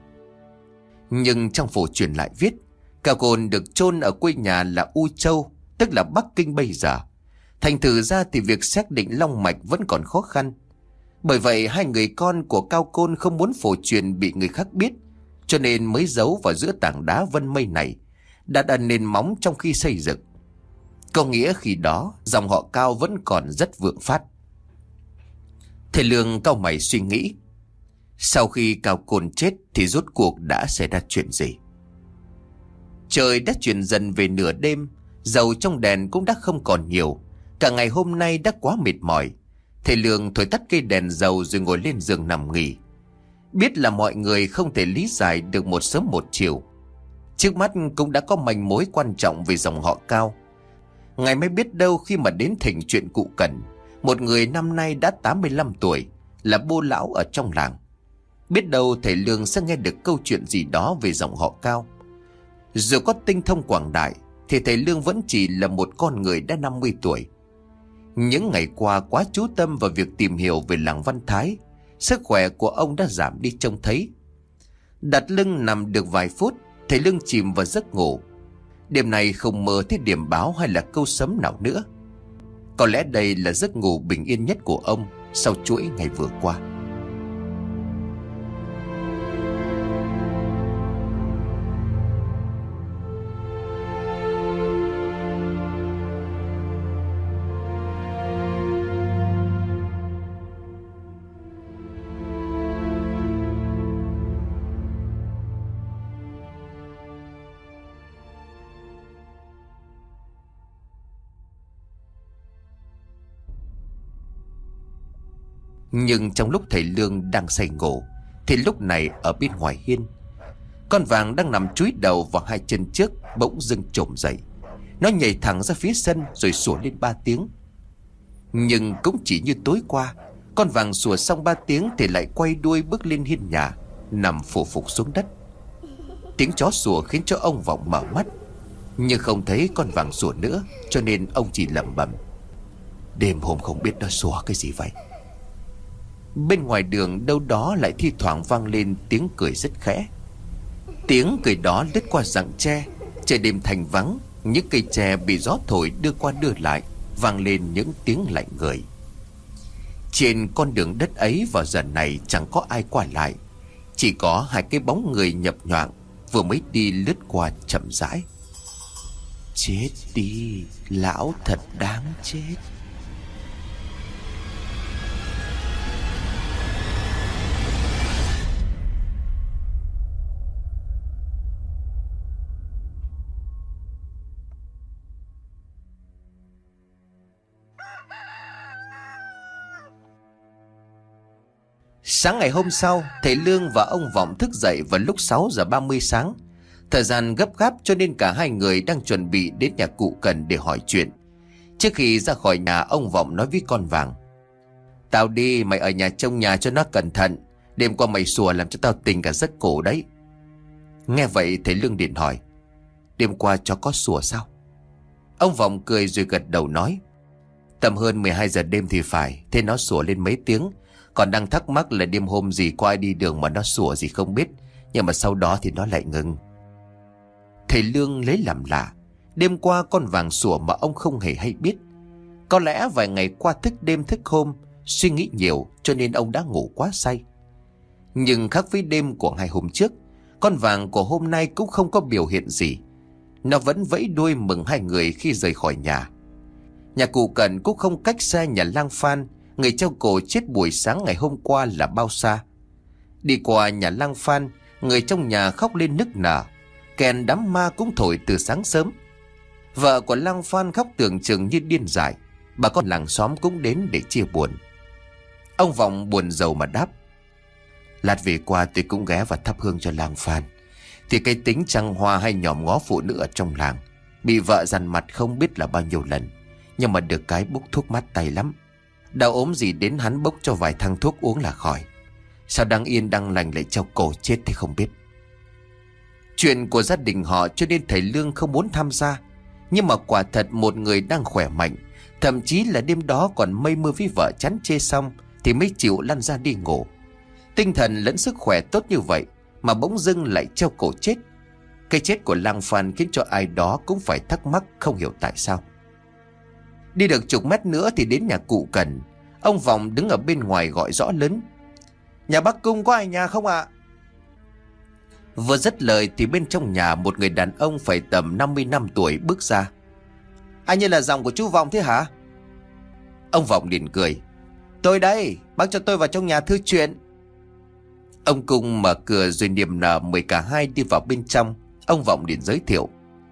Nhưng trong phổ truyền lại viết Cao Côn được chôn ở quê nhà là U Châu, tức là Bắc Kinh bây giờ. Thành thử ra thì việc xác định long mạch vẫn còn khó khăn. Bởi vậy hai người con của Cao Côn không muốn phổ truyền bị người khác biết, cho nên mới giấu vào giữa tảng đá vân mây này, đặt ở nền móng trong khi xây dựng. Có nghĩa khi đó dòng họ Cao vẫn còn rất vượng phát. Thầy Lương cau mày suy nghĩ, sau khi Cao Côn chết thì rốt cuộc đã xảy ra chuyện gì? Trời đã chuyển dần về nửa đêm, dầu trong đèn cũng đã không còn nhiều. Cả ngày hôm nay đã quá mệt mỏi. Thầy Lương thổi tắt cây đèn dầu rồi ngồi lên giường nằm nghỉ. Biết là mọi người không thể lý giải được một sớm một chiều. Trước mắt cũng đã có manh mối quan trọng về dòng họ Cao. Ngày mới biết đâu khi mà đến thỉnh chuyện cụ Cẩn, một người năm nay đã 85 tuổi, là bô lão ở trong làng. Biết đâu thầy Lương sẽ nghe được câu chuyện gì đó về dòng họ Cao. Dù có tinh thông quảng đại thì thầy Lương vẫn chỉ là một con người đã 50 tuổi. Những ngày qua quá chú tâm vào việc tìm hiểu về làng Văn Thái, sức khỏe của ông đã giảm đi trông thấy. Đặt lưng nằm được vài phút, thầy Lương chìm vào giấc ngủ. Đêm nay không mơ thấy điểm báo hay là câu sấm nào nữa. Có lẽ đây là giấc ngủ bình yên nhất của ông sau chuỗi ngày vừa qua. Nhưng trong lúc thầy Lương đang say ngủ thì lúc này ở bên ngoài hiên, con vàng đang nằm chúi đầu vào hai chân trước bỗng dưng trồm dậy. Nó nhảy thẳng ra phía sân rồi sủa lên 3 tiếng. Nhưng cũng chỉ như tối qua, con vàng sủa xong 3 tiếng thì lại quay đuôi bước lên hiên nhà, nằm phủ phục xuống đất. Tiếng chó sủa khiến cho ông Vọng mở mắt, nhưng không thấy con vàng sủa nữa, cho nên ông chỉ lẩm bẩm: đêm hôm không biết nó sủa cái gì vậy. Bên ngoài đường đâu đó lại thi thoảng vang lên tiếng cười rất khẽ. Tiếng cười đó lướt qua rặng tre. Trời đêm thành vắng, những cây tre bị gió thổi đưa qua đưa lại, vang lên những tiếng lạnh người. Trên con đường đất ấy vào giờ này chẳng có ai qua lại, chỉ có hai cái bóng người nhập nhoạng vừa mới đi lướt qua chậm rãi. Chết đi, lão thật đáng chết. Sáng ngày hôm sau, thầy Lương và ông Vọng thức dậy vào lúc 6 giờ 30 sáng. Thời gian gấp gáp cho nên cả hai người đang chuẩn bị đến nhà cụ Cần để hỏi chuyện. Trước khi ra khỏi nhà, ông Vọng nói với con vàng: tao đi, mày ở nhà trông nhà cho nó cẩn thận. Đêm qua mày sủa làm cho tao tỉnh cả giấc cổ đấy. Nghe vậy thầy Lương điện hỏi: đêm qua chó có sủa sao? Ông Vọng cười rồi gật đầu nói: tầm hơn 12 giờ đêm thì phải. Thế nó sủa lên mấy tiếng. Còn đang thắc mắc là đêm hôm gì có ai đi đường mà nó sủa gì không biết, nhưng mà sau đó thì nó lại ngừng. Thầy Lương lấy làm lạ, đêm qua con vàng sủa mà ông không hề hay biết. Có lẽ vài ngày qua thức đêm thức hôm, suy nghĩ nhiều cho nên ông đã ngủ quá say. Nhưng khác với đêm của 2 hôm trước, con vàng của hôm nay cũng không có biểu hiện gì. Nó vẫn vẫy đuôi mừng hai người khi rời khỏi nhà. Nhà cụ Cần cũng không cách xa nhà lang Phan, người treo cổ chết buổi sáng ngày hôm qua, là bao xa. Đi qua nhà lang Phan, người trong nhà khóc lên nức nở. Kèn đám ma cũng thổi từ sáng sớm. Vợ của lang Phan khóc tưởng chừng như điên dại. Bà con làng xóm cũng đến để chia buồn. Ông Vọng buồn rầu mà đáp: lát về qua tôi cũng ghé và thắp hương cho lang Phan. Thì cái tính trăng hoa hay nhòm ngó phụ nữ ở trong làng, bị vợ dằn mặt không biết là bao nhiêu lần, nhưng mà được cái bốc thuốc mát tay lắm. Đau ốm gì đến hắn bốc cho vài thang thuốc uống là khỏi. Sao đang yên đang lành lại treo cổ chết thì không biết. Chuyện của gia đình họ cho nên thầy Lương không muốn tham gia. Nhưng mà quả thật một người đang khỏe mạnh, thậm chí là đêm đó còn mây mưa với vợ chán chê xong thì mới chịu lăn ra đi ngủ. Tinh thần lẫn sức khỏe tốt như vậy mà bỗng dưng lại treo cổ chết. Cái chết của lang Phan khiến cho ai đó cũng phải thắc mắc không hiểu tại sao. Đi được chục mét nữa thì đến nhà cụ Cần. Ông Vọng đứng ở bên ngoài gọi rõ lớn: nhà bác Cung có ai nhà không ạ? Vừa dứt lời thì bên trong nhà một người đàn ông phải tầm 50 năm tuổi bước ra. Anh như là dòng của chú Vọng thế hả? Ông Vọng liền cười: tôi đây, bác cho tôi vào trong nhà thư chuyện. Ông Cung mở cửa rồi niềm nở mời cả hai đi vào bên trong. Ông Vọng liền giới thiệu.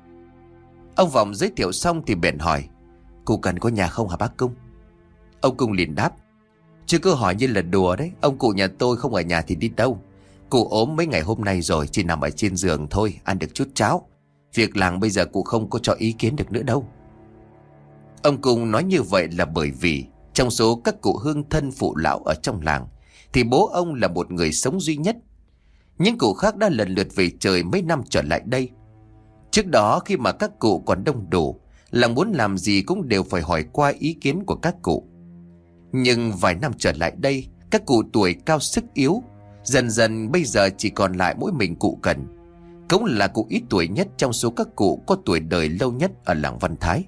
Ông Vọng giới thiệu xong thì bèn hỏi: cụ Cần có nhà không hả bác Cung? Ông Cung liền đáp: chứ cứ hỏi như là đùa đấy. Ông cụ nhà tôi không ở nhà thì đi đâu. Cụ ốm mấy ngày hôm nay rồi, chỉ nằm ở trên giường thôi, ăn được chút cháo. Việc làng bây giờ cụ không có cho ý kiến được nữa đâu. Ông Cung nói như vậy là bởi vì trong số các cụ hương thân phụ lão ở trong làng thì bố ông là một người sống duy nhất. Những cụ khác đã lần lượt về trời mấy năm trở lại đây. Trước đó khi mà các cụ còn đông đủ, làng muốn làm gì cũng đều phải hỏi qua ý kiến của các cụ. Nhưng vài năm trở lại đây, các cụ tuổi cao sức yếu, dần dần bây giờ chỉ còn lại mỗi mình cụ Cần, cũng là cụ ít tuổi nhất trong số các cụ có tuổi đời lâu nhất ở làng Văn Thái.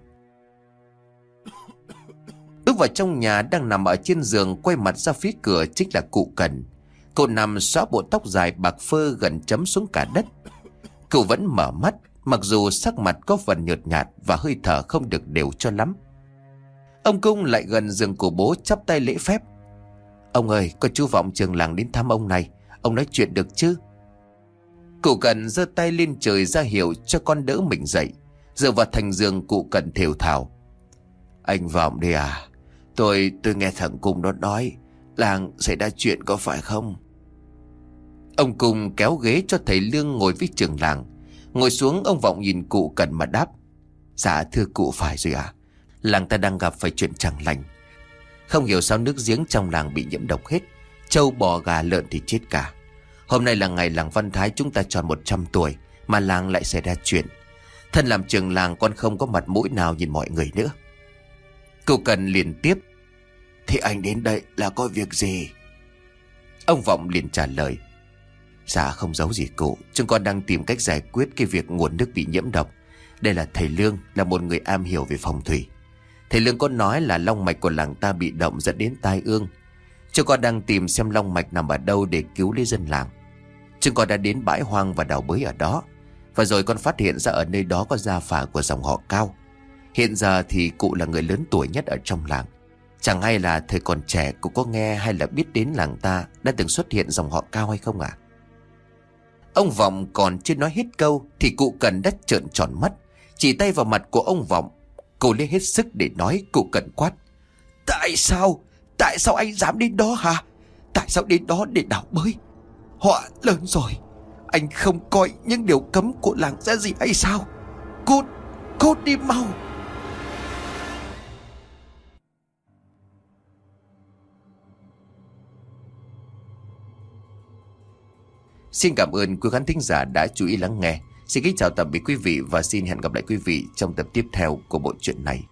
Bước vào trong nhà, đang nằm ở trên giường quay mặt ra phía cửa chính là cụ Cần. Cụ nằm xõa bộ tóc dài bạc phơ gần chấm xuống cả đất. Cụ vẫn mở mắt, mặc dù sắc mặt có phần nhợt nhạt và hơi thở không được đều cho lắm. Ông Cung lại gần giường của bố chắp tay lễ phép: ông ơi, có chú Vọng trường làng đến thăm ông này, ông nói chuyện được chứ? Cụ Cần giơ tay lên trời ra hiệu cho con đỡ mình dậy. Dựa vào thành giường, cụ Cần thều thào: anh Vọng đây à? Tôi nghe thằng Cung nó nói làng xảy ra chuyện có phải không? Ông Cung kéo ghế cho thầy Lương ngồi với trưởng làng. Ngồi xuống, ông Vọng nhìn cụ Cần mà đáp: Dạ thưa cụ phải rồi ạ. Làng ta đang gặp phải chuyện chẳng lành. Không hiểu sao nước giếng trong làng bị nhiễm độc hết. Trâu bò gà lợn thì chết cả. Hôm nay là ngày làng Văn Thái chúng ta tròn 100 tuổi mà làng lại xảy ra chuyện. Thân làm trưởng làng con không có mặt mũi nào nhìn mọi người nữa. Cụ Cần liền tiếp: Thì anh đến đây là có việc gì? Ông Vọng liền trả lời: Dạ không giấu gì cụ, chúng con đang tìm cách giải quyết cái việc nguồn nước bị nhiễm độc. Đây là thầy Lương, là một người am hiểu về phong thủy. Thầy Lương có nói là long mạch của làng ta bị động dẫn đến tai ương. Chúng con đang tìm xem long mạch nằm ở đâu để cứu lấy dân làng. Chúng con đã đến bãi hoang và đào bới ở đó. Và rồi con phát hiện ra ở nơi đó có gia phả của dòng họ Cao. Hiện giờ thì cụ là người lớn tuổi nhất ở trong làng. Chẳng hay là thời còn trẻ cụ có nghe hay là biết đến làng ta đã từng xuất hiện dòng họ Cao hay không ạ? Ông Vọng còn chưa nói hết câu thì cụ Cần đất trợn tròn mắt, chỉ tay vào mặt của ông Vọng. Cô lấy hết sức để nói. Cụ Cần quát: Tại sao? Tại sao anh dám đến đó hả? Tại sao đến đó để đào bới? Họa lớn rồi. Anh không coi những điều cấm của làng ra gì hay sao? Cút, cút đi mau. Xin cảm ơn quý khán thính giả đã chú ý lắng nghe. Xin kính chào tạm biệt quý vị và xin hẹn gặp lại quý vị trong tập tiếp theo của bộ truyện này.